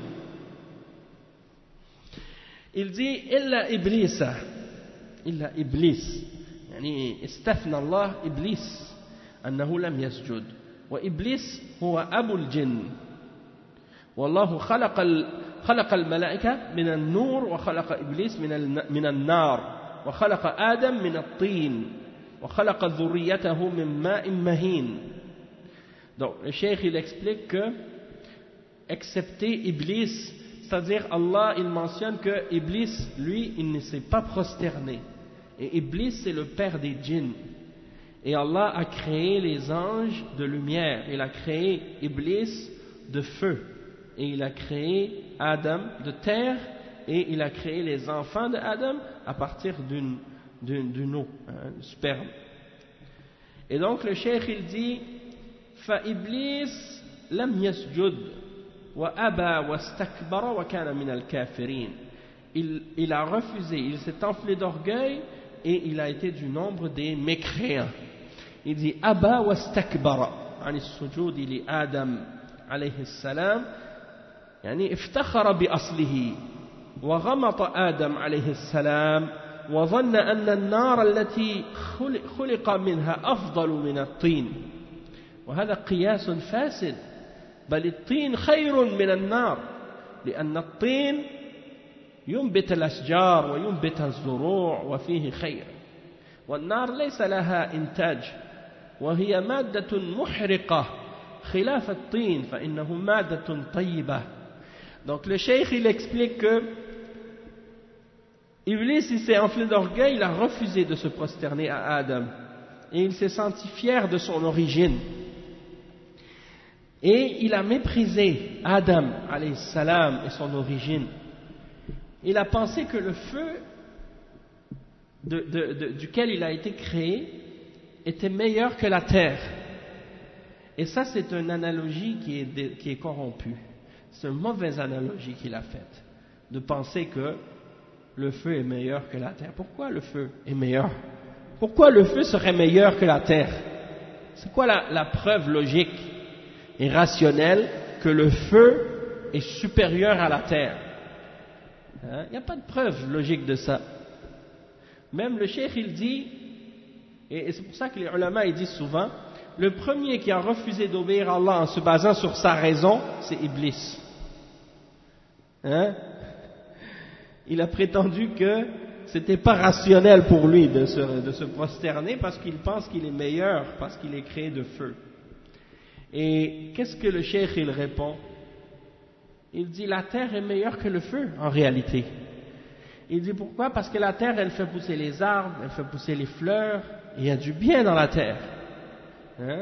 Il dit إلا إبليس إلا إبليس يعني استثنى الله إبليس أنه لم يسجد وإبليس هو أبو الجن والله خلق خلق الملائكة من النور وخلق إبليس من من النار وخلق آدم من الطين وخلق ذريته من ماء مهين. Donc le cheikh il explique que excepté Iblis, c'est-à-dire Allah il mentionne que Iblis lui il ne s'est pas prosterné et Iblis c'est le père des djinns et Allah a créé les anges de lumière, il a créé Iblis de feu et il a créé Adam de terre et il a créé les enfants de Adam à partir d'une d'une, d'une eau, un sperme. Et donc le cheikh il dit فإبليس لم يسجد وأبى واستكبر وكان من الكافرين. Il, il a refusé, il s'est enflé d'orgueil et il a été du nombre des mécréants. Il dit أبى واستكبر عن السجود لآدم عليه السلام يعني افتخر بأصله وغمط آدم عليه السلام وظن أن النار التي خلق منها أفضل من الطين وهذا قياس فاسد بل الطين خير من النار لأن الطين ينبت الأشجار وينبت الزروع وفيه خير والنار ليس لها إنتاج وهي مادة محرقة خلاف الطين فإنه مادة طيبة. Donc le cheikh il explique que Iblis il s'est enflé d'orgueil, il a refusé de se prosterner à Adam et il s'est senti fier de son origine et il a méprisé Adam alayhi salam et son origine. Il a pensé que le feu de, de, de, duquel il a été créé était meilleur que la terre. Et ça c'est une analogie qui est, qui est corrompue. C'est une mauvaise analogie qu'il a faite, de penser que le feu est meilleur que la terre. Pourquoi le feu est meilleur? Pourquoi le feu serait meilleur que la terre? C'est quoi la, la preuve logique et rationnelle que le feu est supérieur à la terre? Hein? Il n'y a pas de preuve logique de ça. Même le cheikh il dit, et, et c'est pour ça que les ulama ils disent souvent, le premier qui a refusé d'obéir à Allah en se basant sur sa raison, c'est Iblis. Hein? Il a prétendu que c'était pas rationnel pour lui de se, de se prosterner parce qu'il pense qu'il est meilleur, parce qu'il est créé de feu. Et qu'est-ce que le cheikh il répond? Il dit la terre est meilleure que le feu en réalité. Il dit pourquoi? Parce que la terre elle fait pousser les arbres, elle fait pousser les fleurs, et il y a du bien dans la terre. Hein?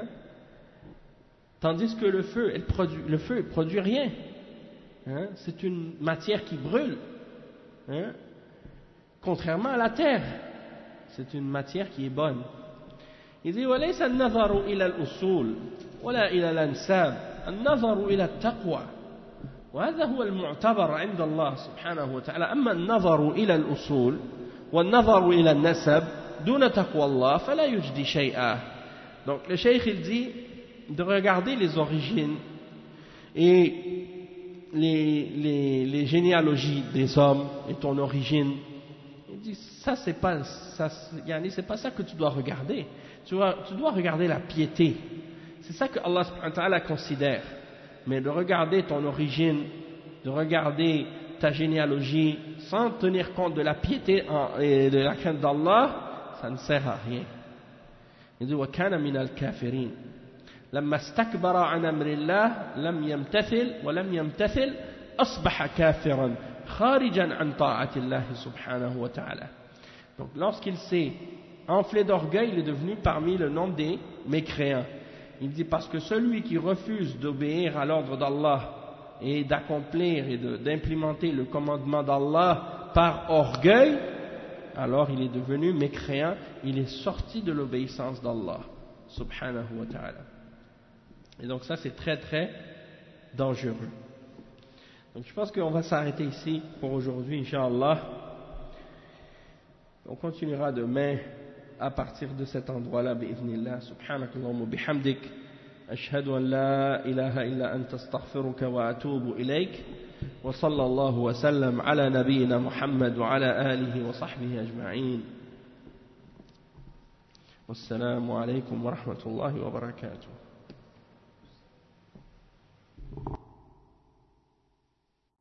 Tandis que le feu, elle produit, le feu ne produit rien. Hein? C'est une matière qui brûle. Hein? Contrairement à la terre, c'est une matière qui est bonne. Il dit وليس النظر إلى الأصول ولا إلى الأنساب النظر إلى التقوى وهذا هو المعتبر عند الله سبحانه وتعالى أما النظر إلى الأصول والنظر إلى النسب دون تقوى الله فلا يجدي شيئا. Donc le cheikh il dit de regarder les origines et les, les, les généalogies des hommes et ton origine. Il dit ça c'est pas ça, yani, c'est pas ça que tu dois regarder. Tu dois, tu dois regarder la piété. C'est ça que Allah subhanahu wa ta'ala considère. Mais de regarder ton origine, de regarder ta généalogie sans tenir compte de la piété et de la crainte d'Allah, ça ne sert à rien. Il dit وَكَانَ مِنَ الْكَافِرِينَ لَمَّا اسْتَكْبَرَ عَنْ أَمْرِ اللَّهِ لَمْ يَمْتَثِلْ وَلَمْ يَمْتَثِلْ أَصْبَحَ كَافِرًا خَارِجًا عَنْ طَاعَةِ اللَّهِ سُبْحَانَهُ وَتَعَالَى. Donc lorsqu'il s'est enflé d'orgueil, il est devenu parmi le nombre des mécréants. Il dit parce que celui qui refuse d'obéir à l'ordre d'Allah et d'accomplir et d'implémenter le commandement d'Allah par orgueil, alors il est devenu mécréant, il est sorti de l'obéissance d'Allah subhanahu wa ta'ala. Et donc ça c'est très très dangereux. Donc je pense qu'on va s'arrêter ici pour aujourd'hui, Inch'Allah. On continuera demain à partir de cet endroit-là, bi'idhnillah. Subhanakallahumma bihamdik. Ashhadu an la ilaha illa anta astaghfiruka wa atubu ilayk. Wa sallallahu wa sallam ala nabiyyina Muhammad wa ala alihi wa sahbihi ajma'in. Wassalamu alaykum wa rahmatullahi wa barakatuh.